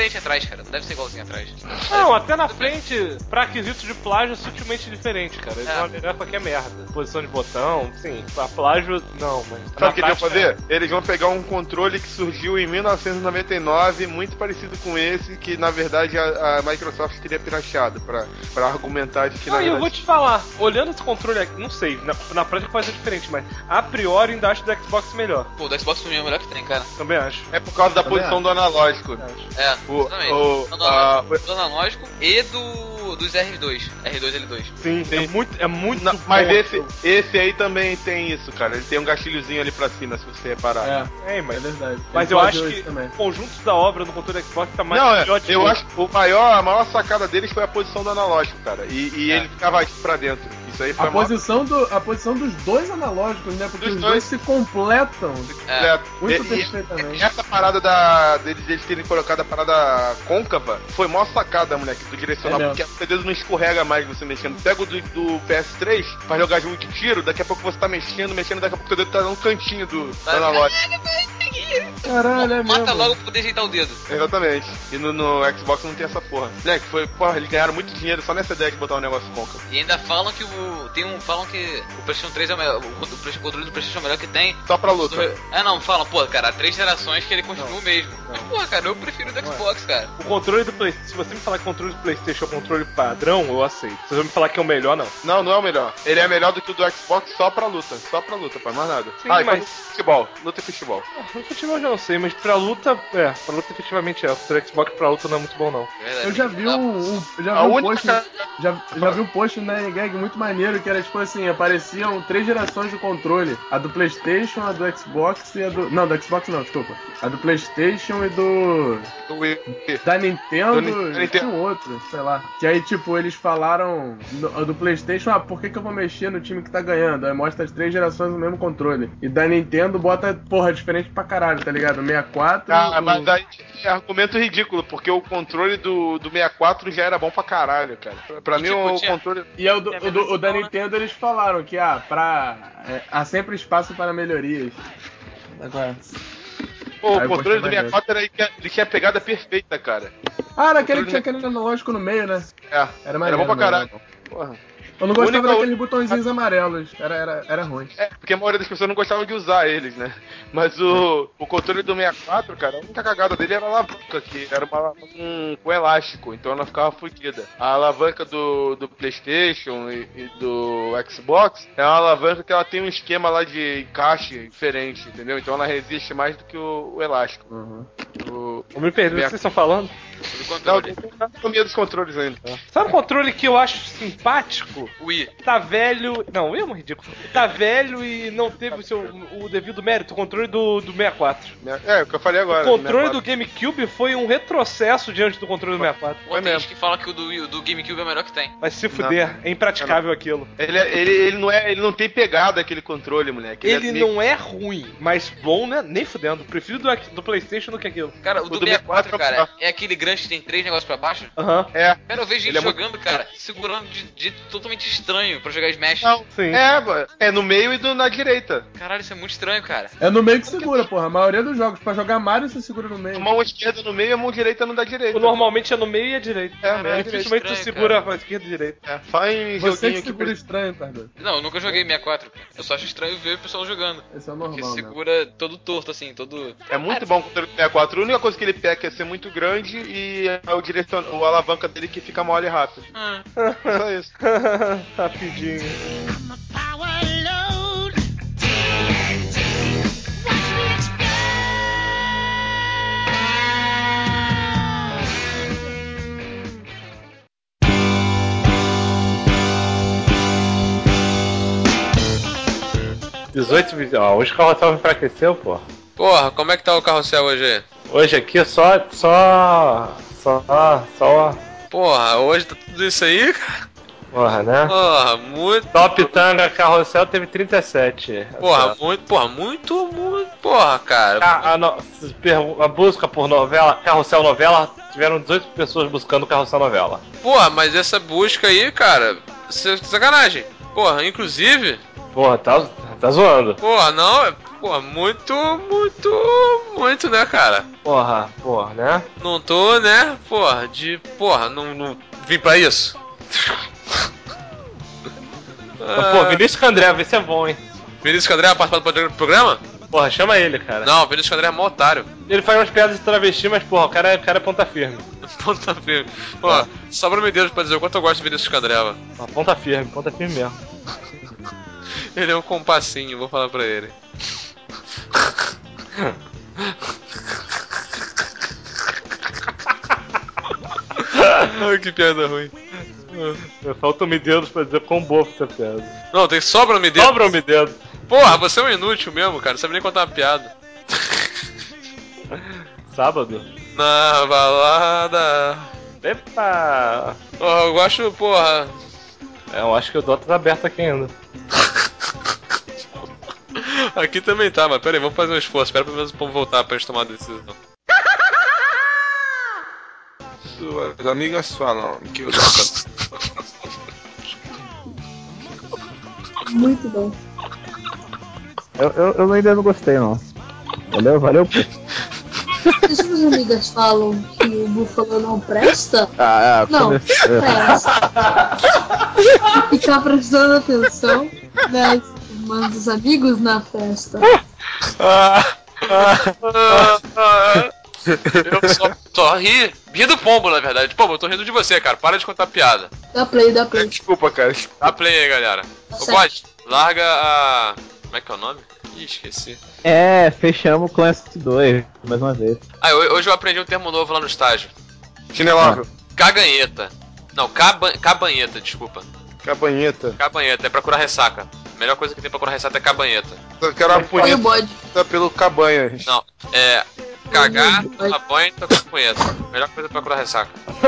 diferente atrás, cara. Não deve ser igualzinho atrás. Não, até na frente, pra quesitos de plágio, é sutilmente diferente, cara. Eles vão ligar qualquer merda. Posição de botão, sim. Pra plágio, não, mas... Sabe o que eles vão fazer? Eles vão pegar um controle que surgiu em 1999, muito parecido com esse, que na verdade a Microsoft teria pirateado, pra argumentar de que na verdade... eu vou te falar, olhando esse controle aqui, não sei, na prática pode ser diferente, mas a priori ainda acho do Xbox melhor. Pô, o do Xbox pra mim é o melhor que tem, cara. Também acho. É por causa da posição do analógico. Do analógico e dos R2. R2 e L2. Sim, é muito mas esse aí também tem isso, cara. Ele tem um gatilhozinho ali pra cima, se você reparar. Mas é verdade. Mas eu acho que o conjunto da obra no controle do Xbox tá mais... eu acho que a maior sacada deles foi a posição do analógico, cara. E ele ficava aqui pra dentro. Isso aí foi a posição dos dois analógicos, né? Porque os dois se completam. Muito perfeitamente. Essa parada deles terem colocado a parada côncava foi mó sacada, moleque, do direcional, porque o dedo não escorrega mais você mexendo. Pega o do PS3 pra jogar jogo de tiro, daqui a pouco você tá mexendo, daqui a pouco o dedo tá no cantinho do analógico. Caralho, é Mata logo pra poder ajeitar o dedo. Exatamente. E no Xbox não tem essa porra. Moleque, eles ganharam muito dinheiro só nessa ideia de botar um negócio côncavo. E ainda falam que falam que o PlayStation 3 é o melhor, o controle do PlayStation é o melhor que tem. Só pra luta. Falam, pô, cara, há 3 gerações que ele continua o mesmo. Mas, porra, cara, eu prefiro o do Xbox, cara. O controle do PlayStation, se você me falar que o controle do PlayStation é o controle padrão, eu aceito. Se você me falar que é o melhor, não. Não é o melhor. Ele é melhor do que o do Xbox só pra luta, pai, mais nada. Sim, mas... futebol, luta e futebol. No futebol eu já não sei, mas pra luta efetivamente é. O Xbox pra luta não é muito bom, não. Eu já vi um post na N-Gag muito maneiro, que era tipo assim, apareciam 3 gerações do controle. A do PlayStation, a do Xbox e a do... Não, do Xbox não, desculpa. A do PlayStation e da Nintendo e tinha um outro, sei lá. Que aí, tipo, eles falaram do PlayStation, por que eu vou mexer no time que tá ganhando? Aí mostra as 3 gerações no mesmo controle. E da Nintendo bota, diferente pra caralho, tá ligado? 64... mas aí é argumento ridículo, porque o controle do 64 já era bom pra caralho, cara. Pra mim, o controle... E o da Nintendo, eles falaram que, há sempre espaço para melhorias. Agora... Pô, o controle do 64 ele tinha a pegada perfeita, cara. Era aquele que tinha aquele analógico no meio, né? Era bom pra caralho. Porra. Eu não gostava daqueles botõezinhos amarelos, era ruim. Porque a maioria das pessoas não gostava de usar eles, né? Mas o controle do 64, cara, a única cagada dele era a alavanca, que era uma alavanca com elástico, então ela ficava fodida. A alavanca do PlayStation e do Xbox é uma alavanca que ela tem um esquema lá de encaixe diferente, entendeu? Então ela resiste mais do que o elástico. Eu me perdi, o que vocês estão falando? Do controle. Não, eu tô medo dos controles ainda. Sabe um controle que eu acho simpático? O Wii. Tá velho... Não, o Wii é um ridículo. Tá velho e não teve o devido mérito. O controle do 64. É o que eu falei agora. O controle do GameCube foi um retrocesso diante do controle do 64. Pô, tem gente que fala que o do GameCube é o melhor que tem. Mas se fuder, é impraticável aquilo. Ele não tem pegada aquele controle, moleque. Ele não é ruim, mas bom, né? Nem fudendo. Prefiro do PlayStation do que aquilo. Cara, o do 64, cara, é aquele grande que tem 3 negócios pra baixo? Aham. É. Cara, eu vejo gente jogando, cara, segurando de jeito totalmente estranho pra jogar Smash. Não, sim. É no meio e na direita. Caralho, isso é muito estranho, cara. É no meio que segura, porra. A maioria dos jogos, pra jogar Mario, você segura no meio. A mão esquerda no meio e a mão direita não dá direita. Normalmente é no meio e a direita. Dificilmente tu segura a esquerda e a direita. Só em você joguinho que segura estranho, Tardão. Não, eu nunca joguei 64. Eu só acho estranho ver o pessoal jogando. Esse é o normal, porque segura todo torto, assim, todo... É muito bom o controle do 64. A única coisa que ele peca é ser muito grande e a alavanca dele que fica mole e rápido. Só isso. Rapidinho. Hoje o carrossel enfraqueceu, pô. Porra, como é que tá o carrossel hoje aí? Hoje aqui só. Porra, hoje tá tudo isso aí, cara? Porra, né? Porra, muito. Top Tanga Carrossel teve 37. Porra, muito. Porra, cara. A busca por novela, Carrossel Novela, tiveram 18 pessoas buscando Carrossel Novela. Porra, mas essa busca aí, cara, sacanagem. Porra, inclusive. Porra, tá zoando. Porra, não. porra, muito, né, cara? Porra, né? Não tô, né, porra, não vim pra isso. Pô, Vinícius Candreva, esse é bom, hein? Vinícius Candreva participando do programa? Porra, chama ele, cara. Não, Vinícius Candreva é mó otário. Ele faz umas piadas de travesti, mas porra, o cara é ponta firme. Ponta firme. Pô, sobra-me Deus pra dizer o quanto eu gosto de Vinícius Candreva. Ponta firme mesmo. Ele é um compassinho, vou falar pra ele. Ai, que piada ruim. Faltam-me dedos pra dizer quão boa essa piada. Não, tem sobra-me dedos. Sobram-me dedos. Porra, você é um inútil mesmo, cara. Não sabe nem contar uma piada. Sábado? Na balada. Epa! Eu gosto, porra. Eu acho que o Dota tá aberto aqui ainda. Aqui também tá, mas pera aí, vamos fazer um esforço. Espera pelo menos o povo voltar pra gente tomar a decisão. Suas amigas falam que o Muito bom. Eu ainda não gostei, não. Valeu. Se suas amigas falam que o Búfalo não presta, não, presta. Ficar prestando atenção nas irmãs dos amigos na festa. Eu só ri do pombo, na verdade. Pombo, eu tô rindo de você, cara. Para de contar piada. Dá play. Desculpa, cara. Dá play aí, galera. Ô, God, larga a... Como é que é o nome? Ih, esqueci. Fechamos com S2, mais uma vez. Hoje eu aprendi um termo novo lá no estágio. Chinelável. Caganheta. Não, cabanheta, desculpa. Cabanheta. Cabanheta, é pra curar ressaca. A melhor coisa que tem pra curar ressaca é cabanheta. Eu quero uma punheta pelo cabanha. Não, cagar, tomar banho e tocar punheta. Melhor coisa pra curar ressaca.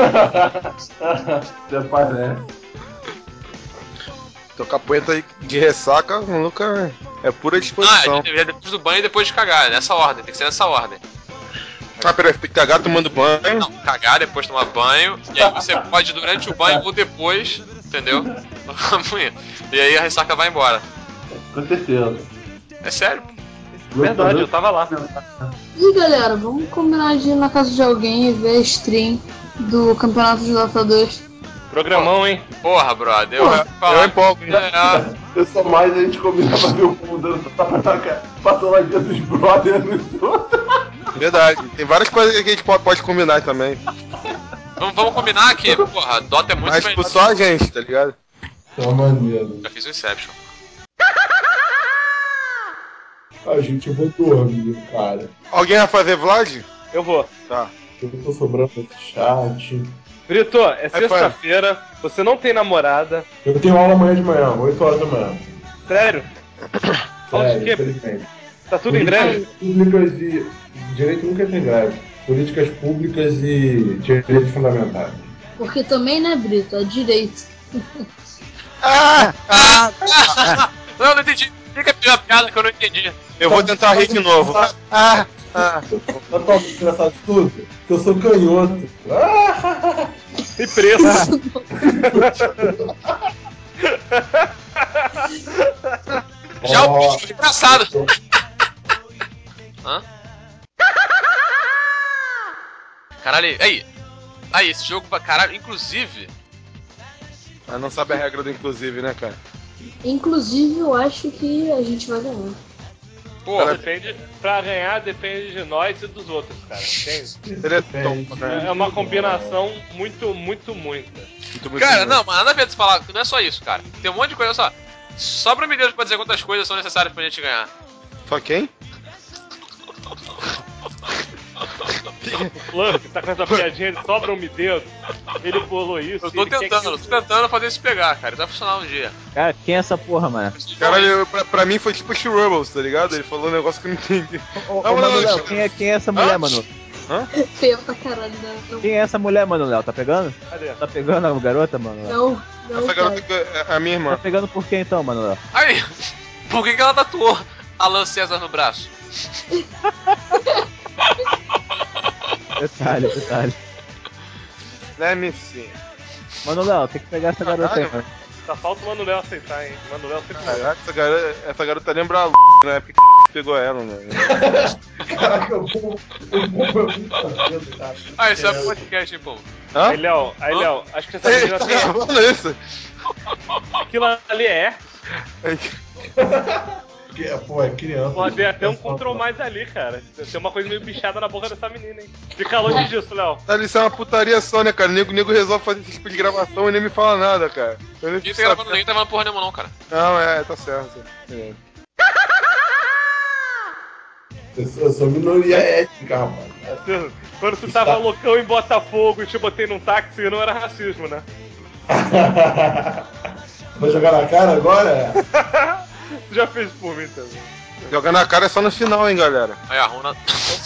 Tocar punheta de ressaca nunca é pura disposição. Depois do banho e depois de cagar, nessa ordem, tem que ser nessa ordem. Peraí, tem que cagar tomando banho? Não, cagar, depois tomar banho, e aí você pode durante o banho ou depois, entendeu? E aí a ressaca vai embora. Com certeza. É sério? Verdade, eu tava lá. E galera, vamos combinar de ir na casa de alguém e ver a stream do Campeonato de Dota 2. Programão, hein? Porra, brother, eu empolgo, hein? Eu sou mais, a gente combina pra ver o povo dando tapa na cara, passando a vida dos brothers nos outros. Verdade, tem várias coisas que a gente pode combinar também. Vamos combinar aqui, porra, Dota é muito mas melhor. Mas só a gente, tá ligado? Tá maneiro. Já fiz o Inception. A gente vai dormir, cara. Alguém vai fazer Vlad? Eu vou. Tá. Eu tô sobrando esse chat. Brito, é sexta-feira, você não tem namorada. Eu tenho aula amanhã de manhã, 8 horas da manhã. Sério? Sério, infelizmente. Tá tudo em greve? Públicas e... Direito nunca tem greve. Políticas públicas e direitos fundamentais. Porque também, né, Brito? É direito. Não entendi. Fica a piada que eu não entendi. Eu vou tentar rir de novo. Eu tô engraçado de tudo, que eu sou canhoto. E preço. Já o bicho engraçado. Hã? Caralho, aí, esse jogo pra caralho, inclusive... Mas não sabe a regra do inclusive, né, cara? Inclusive, eu acho que a gente vai ganhar. Pô, pra ganhar depende de nós e dos outros, cara, entende? É uma combinação muito. Cara, não, mas nada a ver de se falar, não é só isso, cara. Tem um monte de coisa, só. Sobra me Deus pra dizer quantas coisas são necessárias pra gente ganhar. Só quem? O Plunk tá com essa piadinha de sobra-me dedo. Ele bolou isso. Eu tô tentando fazer isso pegar, cara. Vai funcionar um dia. Cara, quem é essa porra, mano? Cara, pra mim foi tipo Shrubbles, tá ligado? Ele falou um negócio que eu não entendi. Léo, quem é essa mulher, mano? Hã? Feio pra caralho, né? Quem é essa mulher, mano, Léo? Tá pegando? Cadê? Tá pegando a garota, mano? Não. Essa garota é a minha irmã. Tá pegando por quê então, mano, Léo? Aí, por que ela tatuou Alan César no braço? Detalhe. Let me see. Mano, Léo, tem que pegar essa garota aí, mano. Só falta o Mano Léo aceitar, hein? Mano Léo sempre Caraca, essa garota lembra a na época que pegou ela, né? Caraca, o Bubu é muito fazendo, cara. Ah, esse é o podcast, hein, pô. Hã? Aí, Léo, acho que você tá pedindo assim. Gravando isso? Aquilo ali é. Pô, é criança. Pô, tem até um control mais ali, cara. Tem uma coisa meio bichada na boca dessa menina, hein? Fica longe disso, Léo. Isso é uma putaria só, né, cara? O nego resolve fazer esse tipo de gravação e nem me fala nada, cara. Ninguém tá gravando porra nenhuma, não, cara. Não, tá certo. Eu sou minoria étnica, rapaz. Quando tu tava loucão em Botafogo e te botei num táxi, não era racismo, né? Vou jogar na cara agora? Tu já fez por mim também. Jogar na cara é só no final, hein, galera. Aí a Runa.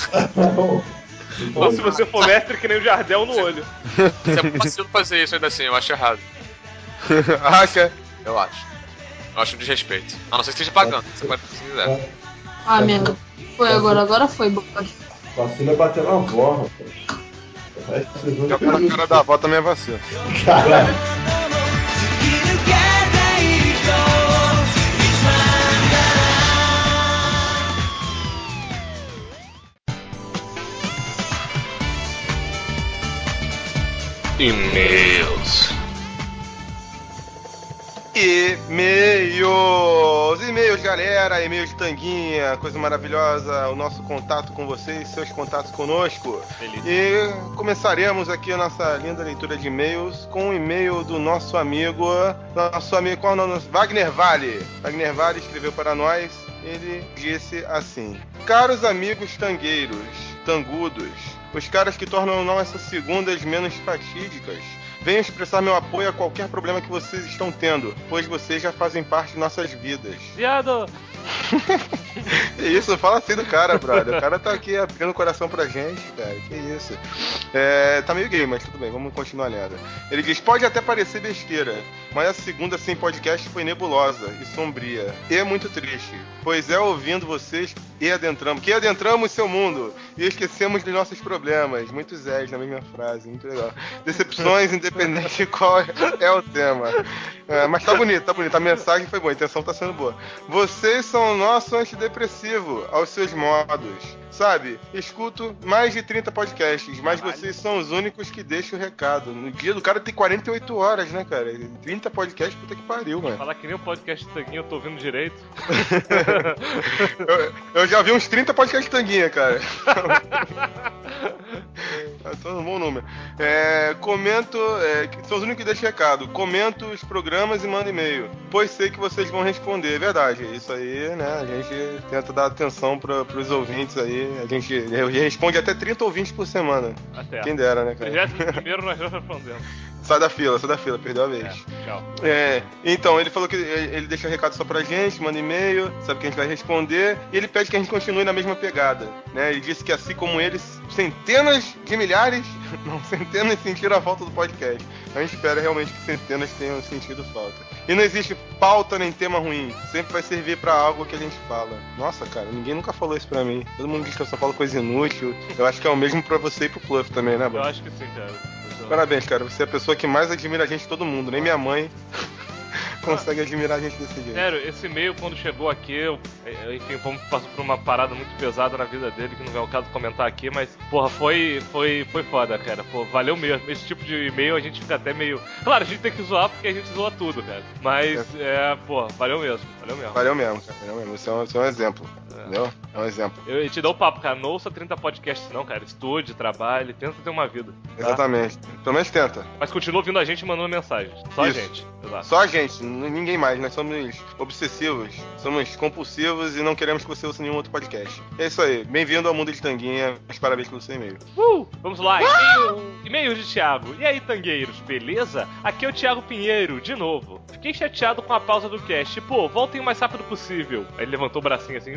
Ou se você for mestre que nem o Jardel no olho. Você é vacilo fazer isso ainda assim, eu acho errado. Acha? Eu acho. Eu acho um desrespeito. A não ser que esteja pagando, você pode fazer se quiser. Ah, merda. Foi agora foi, bode. Vacilo é bater na avó, rapaz. Jogar na cara da avó também é vacilo. Caralho. E-mails. E-mails, galera, e-mails de Tanguinha, coisa maravilhosa, o nosso contato com vocês, seus contatos conosco. Feliz. E começaremos aqui a nossa linda leitura de e-mails com um e-mail do nosso amigo, qual é o nome? Wagner Vale. Wagner Vale escreveu para nós, ele disse assim: caros amigos tangueiros, tangudos, os caras que tornam nossas segundas menos fatídicas, venho expressar meu apoio a qualquer problema que vocês estão tendo, pois vocês já fazem parte de nossas vidas. Viado! Que isso, fala assim do cara, brother. O cara tá aqui abrindo o coração pra gente, cara. Que isso. Tá meio gay, mas tudo bem, vamos continuar lendo. Ele diz: pode até parecer besteira, mas a segunda sem podcast foi nebulosa e sombria. E é muito triste, pois ouvindo vocês adentramos seu mundo e esquecemos de nossos problemas. Muitos na mesma frase, muito legal. Decepções, independente de qual é o tema. Mas tá bonito. A mensagem foi boa, a intenção tá sendo boa. Vocês são o nosso antidepressivo, aos seus modos. Sabe, escuto mais de 30 podcasts, mas vocês são os únicos que deixam o recado. No dia do cara tem 48 horas, né, cara? 30 podcasts, puta que pariu, mano. Falar que nem o podcast Tanguinha, eu tô ouvindo direito. eu já vi uns 30 podcasts Tanguinha, cara. Tô no bom número. Comento, que são os únicos que deixam recado. Comento os programas e mando e-mail, pois sei que vocês vão responder. É verdade, isso aí, né? A gente tenta dar atenção pros ouvintes aí. A gente responde até 30 ouvintes por semana. Até. Quem dera, né, cara? 31º nós já respondemos. Sai da fila, perdeu a vez. Tchau. Então, ele falou que ele deixa o recado só pra gente, manda e-mail, sabe que a gente vai responder, e ele pede que a gente continue na mesma pegada, né? Ele disse que assim como eles, centenas de milhares, não, centenas sentiram a falta do podcast. A gente espera realmente que centenas tenham sentido falta. E não existe pauta nem tema ruim, sempre vai servir pra algo que a gente fala. Nossa, cara, ninguém nunca falou isso pra mim. Todo mundo diz que eu só falo coisa inútil. Eu acho que é o mesmo pra você e pro Pluff também, né, Eu acho que sim, cara. Parabéns, cara. Você é a pessoa que mais admira a gente de todo mundo. Nem minha mãe consegue admirar a gente desse jeito. Sério, esse e-mail quando chegou aqui, enfim, passou por uma parada muito pesada na vida dele, que não é o caso de comentar aqui, mas, porra, foi foda, cara. Pô, valeu mesmo. Esse tipo de e-mail a gente fica até meio... Claro, a gente tem que zoar porque a gente zoa tudo, cara. Mas, pô, valeu mesmo. Valeu mesmo, cara. Valeu mesmo. Isso é um exemplo, entendeu? É um exemplo. Eu te dou o papo, cara. Não ouça 30 podcasts não, cara. Estude, trabalhe, tenta ter uma vida. Tá? Exatamente. Pelo menos tenta. Mas continua ouvindo a gente e mandando mensagens. Só Isso. a gente. Exato. Só a gente, ninguém mais. Nós somos obsessivos, somos compulsivos e não queremos que você ouça nenhum outro podcast. É isso aí. Bem-vindo ao mundo de Tanguinha. Parabéns pelo seu e-mail. Vamos lá. E-mail de Thiago. E aí, tangueiros, beleza? Aqui é o Thiago Pinheiro, de novo. Fiquei chateado com a pausa do cast. Pô, voltem o mais rápido possível. Aí ele levantou o bracinho assim.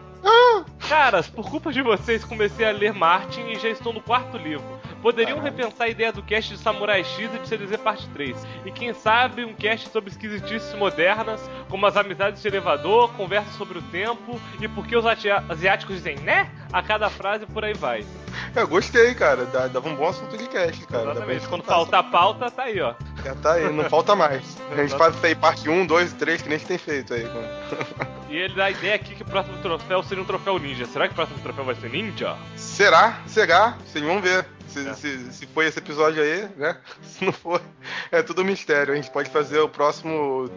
Caras, por culpa de vocês, comecei a ler Martin e já estou no 4º livro. Poderiam repensar a ideia do cast de Samurai X e de CDZ parte 3. E quem sabe um cast sobre esquisitices modernas, como as amizades de elevador, conversas sobre o tempo e por que os asiáticos dizem né a cada frase e por aí vai. Eu gostei, cara. Dava um bom assunto de cast, cara. Exatamente. Quando faltar pauta, tá aí, ó. Já tá aí, não falta mais. A gente faz isso aí, parte 1, 2, 3, que nem a gente tem feito aí. E ele dá a ideia aqui que o próximo troféu seria um troféu ninja. Será que o próximo troféu vai ser ninja? Será? Vocês vão ver. Se foi esse episódio aí, né? Se não for, é tudo mistério. A gente pode fazer o próximo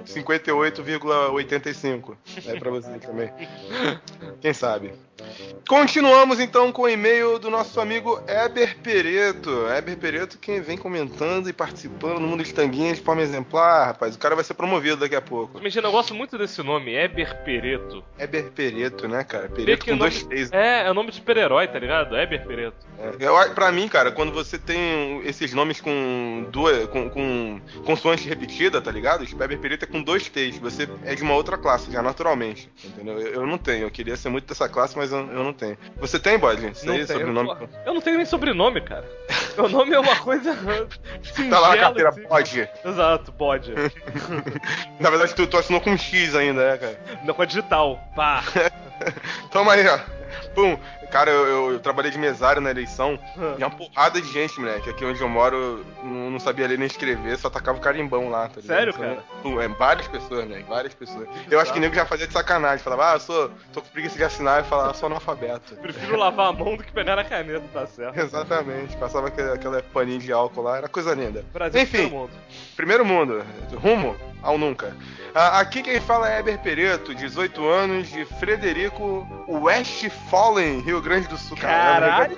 58,85. É pra você também. Quem sabe? Continuamos então com o e-mail do nosso amigo Eber Pereto. Eber Pereto, quem vem comentando e participando no Mundo de Tanguinha de forma exemplar, rapaz. O cara vai ser promovido daqui a pouco. Imagina, eu gosto muito desse nome, Eber Pereto. Eber Pereto, né, cara? Pereto com dois T's. É o nome de super-herói, tá ligado? Eber Pereto. Pra mim, cara, quando você tem esses nomes com consoante repetida, tá ligado? O Eber Pereto é com 2 T's. Você é de uma outra classe, já naturalmente. Entendeu? Eu não tenho. Eu queria ser muito dessa classe, mas eu não tenho. Você tem, Bode? Isso aí, sobrenome? Eu não tenho nem sobrenome, cara. Meu nome é uma coisa singela, tá lá na carteira, assim. Bode. Exato, Bode. Na verdade, tu assinou com um X ainda, né, cara? Não, com a digital. Pá. Toma aí, ó. Pum. Cara, eu trabalhei de mesário na eleição. E uma porrada de gente, moleque. Aqui onde eu moro, não sabia ler nem escrever, só tacava o carimbão lá, tá ligado? Sério, cara? Pum, várias pessoas, né? Várias pessoas. Eu acho que o nego já fazia de sacanagem. Falava, tô com preguiça de assinar, e falava, sou analfabeto. Prefiro lavar a mão do que pegar na caneta, tá certo? Exatamente. Passava aquela paninha de álcool lá, era coisa linda. Brasil, enfim, primeiro mundo. Rumo ao nunca. Aqui quem fala é Eber Pereto, 18 anos, de Frederico Westphalen, Rio Grande do Sul. Caralho!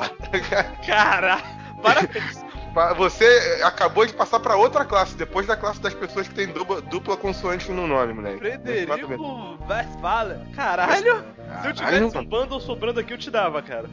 Caralho! Parabéns! Você acabou de passar pra outra classe, depois da classe das pessoas que tem dupla consoante no nome, moleque. Frederico Westphalen. Caralho! Se eu tivesse um bundle sobrando aqui, eu te dava, cara.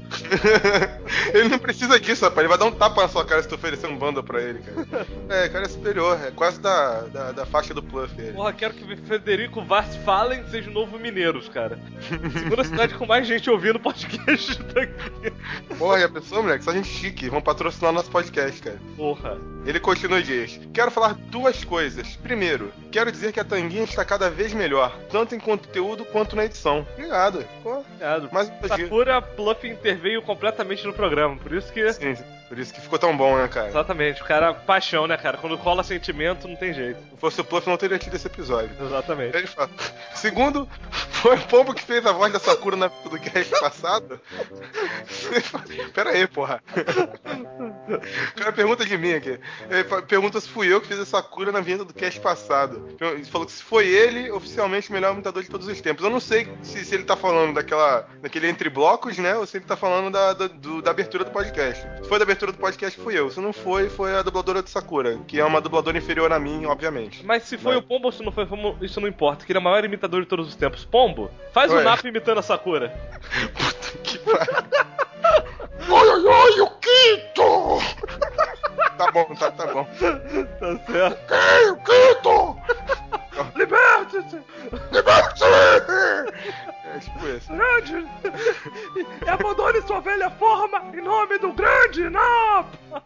Ele não precisa disso, rapaz. Ele vai dar um tapa na sua cara se tu oferecer um bundle pra ele, cara. Cara, é superior. É quase da faixa do Pluff. Porra, quero que Frederico Westphalen seja o novo Mineiros, cara. Segunda cidade com mais gente ouvindo podcast daqui. Porra, e a pessoa, moleque, só gente chique. Vão patrocinar o nosso podcast, cara. Porra. Ele continua e diz: quero falar 2 coisas. Primeiro, quero dizer que a Tanguinha está cada vez melhor, tanto em conteúdo quanto na edição. Obrigado. Obrigado. Mas Sakura Pluff interveio completamente no programa, por isso que... Sim, por isso que ficou tão bom, né, cara? Exatamente, o cara, paixão, né, cara? Quando rola sentimento, não tem jeito. Se fosse o Pluff, não teria tido esse episódio. Exatamente. Ele fala. Segundo, foi o Pombo que fez a voz da Sakura na do cast passado. Pera aí, porra. O cara pergunta de mim aqui. Ele pergunta se fui eu que fiz a Sakura na vinda do cast passado. Ele falou que se foi ele, oficialmente o melhor imitador de todos os tempos. Eu não sei se ele tá falando daquele entre blocos, né? Ou se ele tá falando da abertura do podcast. Se foi da abertura do podcast, fui eu. Se não foi a dubladora de Sakura, que é uma dubladora inferior a mim, obviamente. Mas se foi o Pombo ou se não foi, isso não importa, que ele é o maior imitador de todos os tempos. Pombo, faz o Napa imitando a Sakura. Puta que pariu. Oi, o Quito! Tá bom. Tá certo. O Quito! Liberte-se! É tipo esse. Grande! E abandone sua velha forma em nome do grande Napa!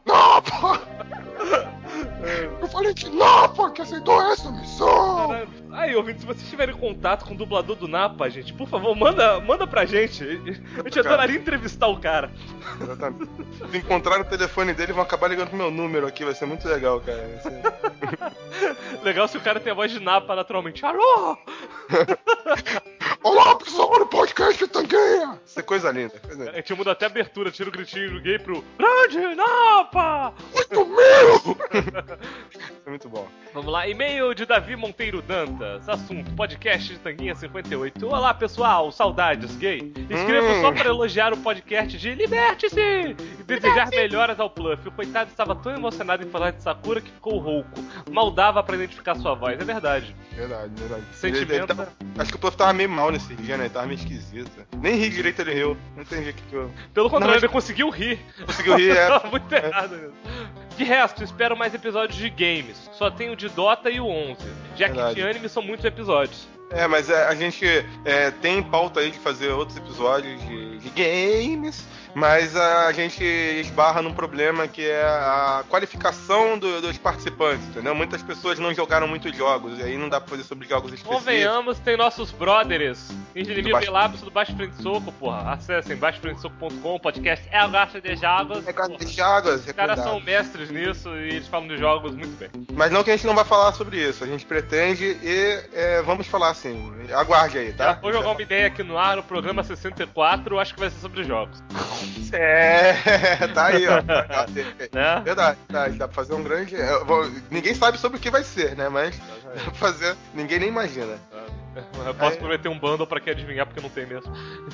Eu falei que Napa que aceitou essa missão! Caralho. Aí, ouvinte, se vocês tiverem contato com o dublador do Napa, gente, por favor, manda pra gente. Eu te adoraria entrevistar o cara. Exatamente. Se encontrar o telefone dele, vão acabar ligando pro meu número aqui, vai ser muito legal, cara. Legal se o cara tem a voz de Napa naturalmente. Alô! Olá, pessoal do podcast Tanguinha! Isso é coisa linda. A gente muda até a abertura, tira o gritinho gay pro Grande Napa! 8.000! Isso é muito bom. Vamos lá, e-mail de Davi Monteiro Dantas. Assunto, podcast de Tanguinha 58. Olá, pessoal, saudades, gay. Escrevo só para elogiar o podcast de Liberte-se! E desejar melhoras ao Pluff. O coitado estava tão emocionado em falar de Sakura que ficou rouco. Mal dava pra identificar sua voz, é verdade. Verdade. Sentimento... Acho que o Pluff tava meio mal nesse dia, né? Ele tava meio esquisito. Nem ri direito ele riu. Não entendi o que eu... Pelo contrário, ele conseguiu rir. Conseguiu rir, Tava muito errado mesmo. De resto, espero mais episódios de games. Só tenho de Dota e o 11. Já que de anime são muitos episódios. Mas a gente tem pauta aí de fazer outros episódios de games, Mas a gente esbarra num problema que é a qualificação dos participantes, entendeu? Muitas pessoas não jogaram muitos jogos, e aí não dá pra fazer sobre jogos específicos. Convenhamos, tem nossos brothers, Engenharia Belapso do Baixo Frente Soco, porra. Acessem baixofrentesoco.com, o podcast é o Gacha de Jogos. É Gacha de Jogos, os caras são mestres nisso e eles falam de jogos muito bem. Mas não que a gente não vai falar sobre isso, a gente pretende e vamos falar assim, aguarde aí, tá? Vou jogar uma ideia aqui no ar, no programa 64, acho que vai ser sobre jogos. Tá aí, ó. É? Verdade, dá pra fazer um grande... Ninguém sabe sobre o que vai ser, né? Mas dá pra fazer... Ninguém nem imagina. Eu posso prometer um bundle pra quem adivinhar, porque não tem mesmo.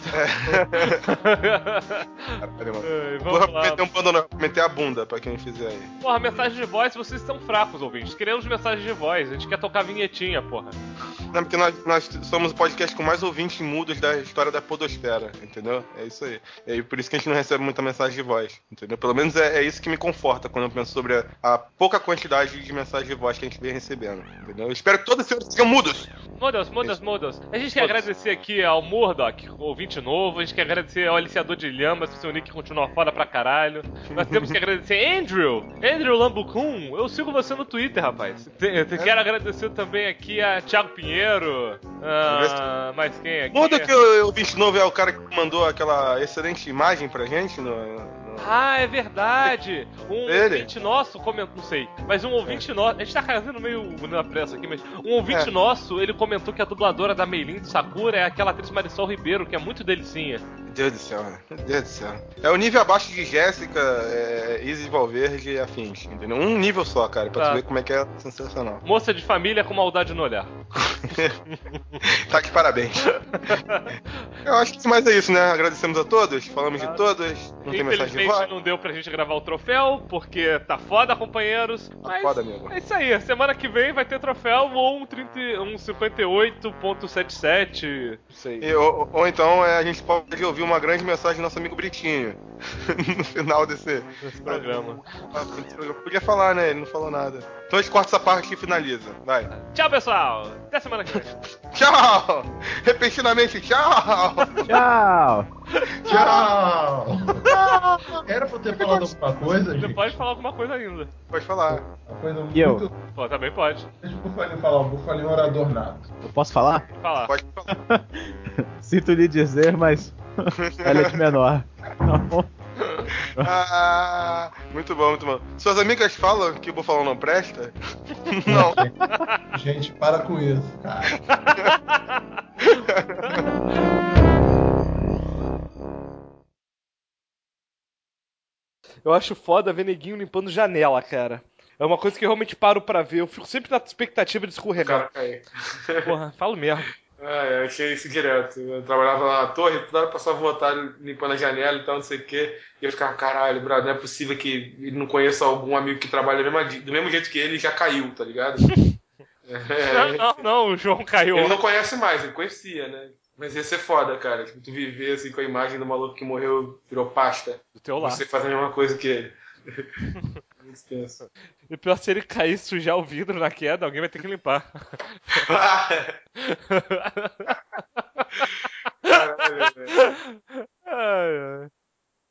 Vamos prometer um bundle, não. Meter a bunda pra quem fizer aí. Porra, mensagem de voz, vocês estão fracos, ouvintes. Queremos mensagens de voz, a gente quer tocar vinhetinha, porra. Não, porque nós somos o podcast com mais ouvintes mudos da história da podosfera, entendeu? É isso aí. E por isso que a gente não recebe muita mensagem de voz, entendeu? Pelo menos é isso que me conforta quando eu penso sobre a pouca quantidade de mensagem de voz que a gente vem recebendo, entendeu? Eu espero que todos os senhores sejam mudos. Mudos. A gente quer agradecer aqui ao Murdoch, ouvinte novo. A gente quer agradecer ao Aliciador de Lhamas, seu nick continua foda pra caralho. Nós temos que agradecer Andrew Lambucum. Eu sigo você no Twitter, rapaz. Quero agradecer também aqui a Thiago Pinheiro. Mais quem aqui? Muda que o ouvinte novo é o cara que mandou aquela excelente imagem pra gente Ah, é verdade! Um ouvinte nosso comentou, não sei, mas um ouvinte nosso, a gente tá fazendo meio na pressa aqui, mas um ouvinte nosso, ele comentou que a dubladora da Meilin de Sakura é aquela atriz Marisol Ribeiro, que é muito delicinha. Meu Deus do céu. É o nível abaixo de Jéssica, Isis Valverde e afins, entendeu? Um nível só, cara, pra tu ver como é que é sensacional. Moça de família com maldade no olhar. Tá de parabéns. Eu acho que mais é isso, né? Agradecemos a todos, falamos de todos, não tem mensagem de voz. Não deu pra gente gravar o troféu, porque tá foda, companheiros. Mas foda, amigo. É isso aí, semana que vem vai ter troféu ou um 58.77. Sei. Ou então a gente pode ouvir uma grande mensagem do nosso amigo Britinho no final desse programa. Eu podia falar, né? Ele não falou nada. Então a gente corta essa parte e finaliza. Vai. Tchau, pessoal. Até semana que vem. Tchau. Repentinamente, tchau. Tchau. Tchau. Era pra eu ter falado alguma coisa, gente? Você pode falar alguma coisa ainda. Pode falar. Uma coisa muito... Eu? Pô, também pode. Deixa o Bufalinho falar. O Bufalinho é um orador nato. Eu posso falar? Falar. Pode falar. Sinto lhe dizer, mas ela é de menor. Muito bom, muito bom. Suas amigas falam que o Bufalão não presta? Não. Gente, para com isso, cara. Eu acho foda ver neguinho limpando janela, cara. É uma coisa que eu realmente paro pra ver. Eu fico sempre na expectativa de escorregar. Porra, falo mesmo. Eu achei isso direto. Eu trabalhava lá na torre, toda hora passava o otário limpando a janela e tal, não sei o quê. E eu ficava, caralho, brother, não é possível que ele não conheça algum amigo que trabalha do mesmo jeito que ele e já caiu, tá ligado? Não, o João caiu. Ele não conhece mais, ele conhecia, né? Mas ia ser foda, cara. Tipo, tu viver assim com a imagem do maluco que morreu, virou pasta. Do teu lado. Você faz a mesma coisa que ele. Muito tenso. E pior, se ele cair e sujar o vidro na queda, alguém vai ter que limpar. Caralho, velho. Ai, ai.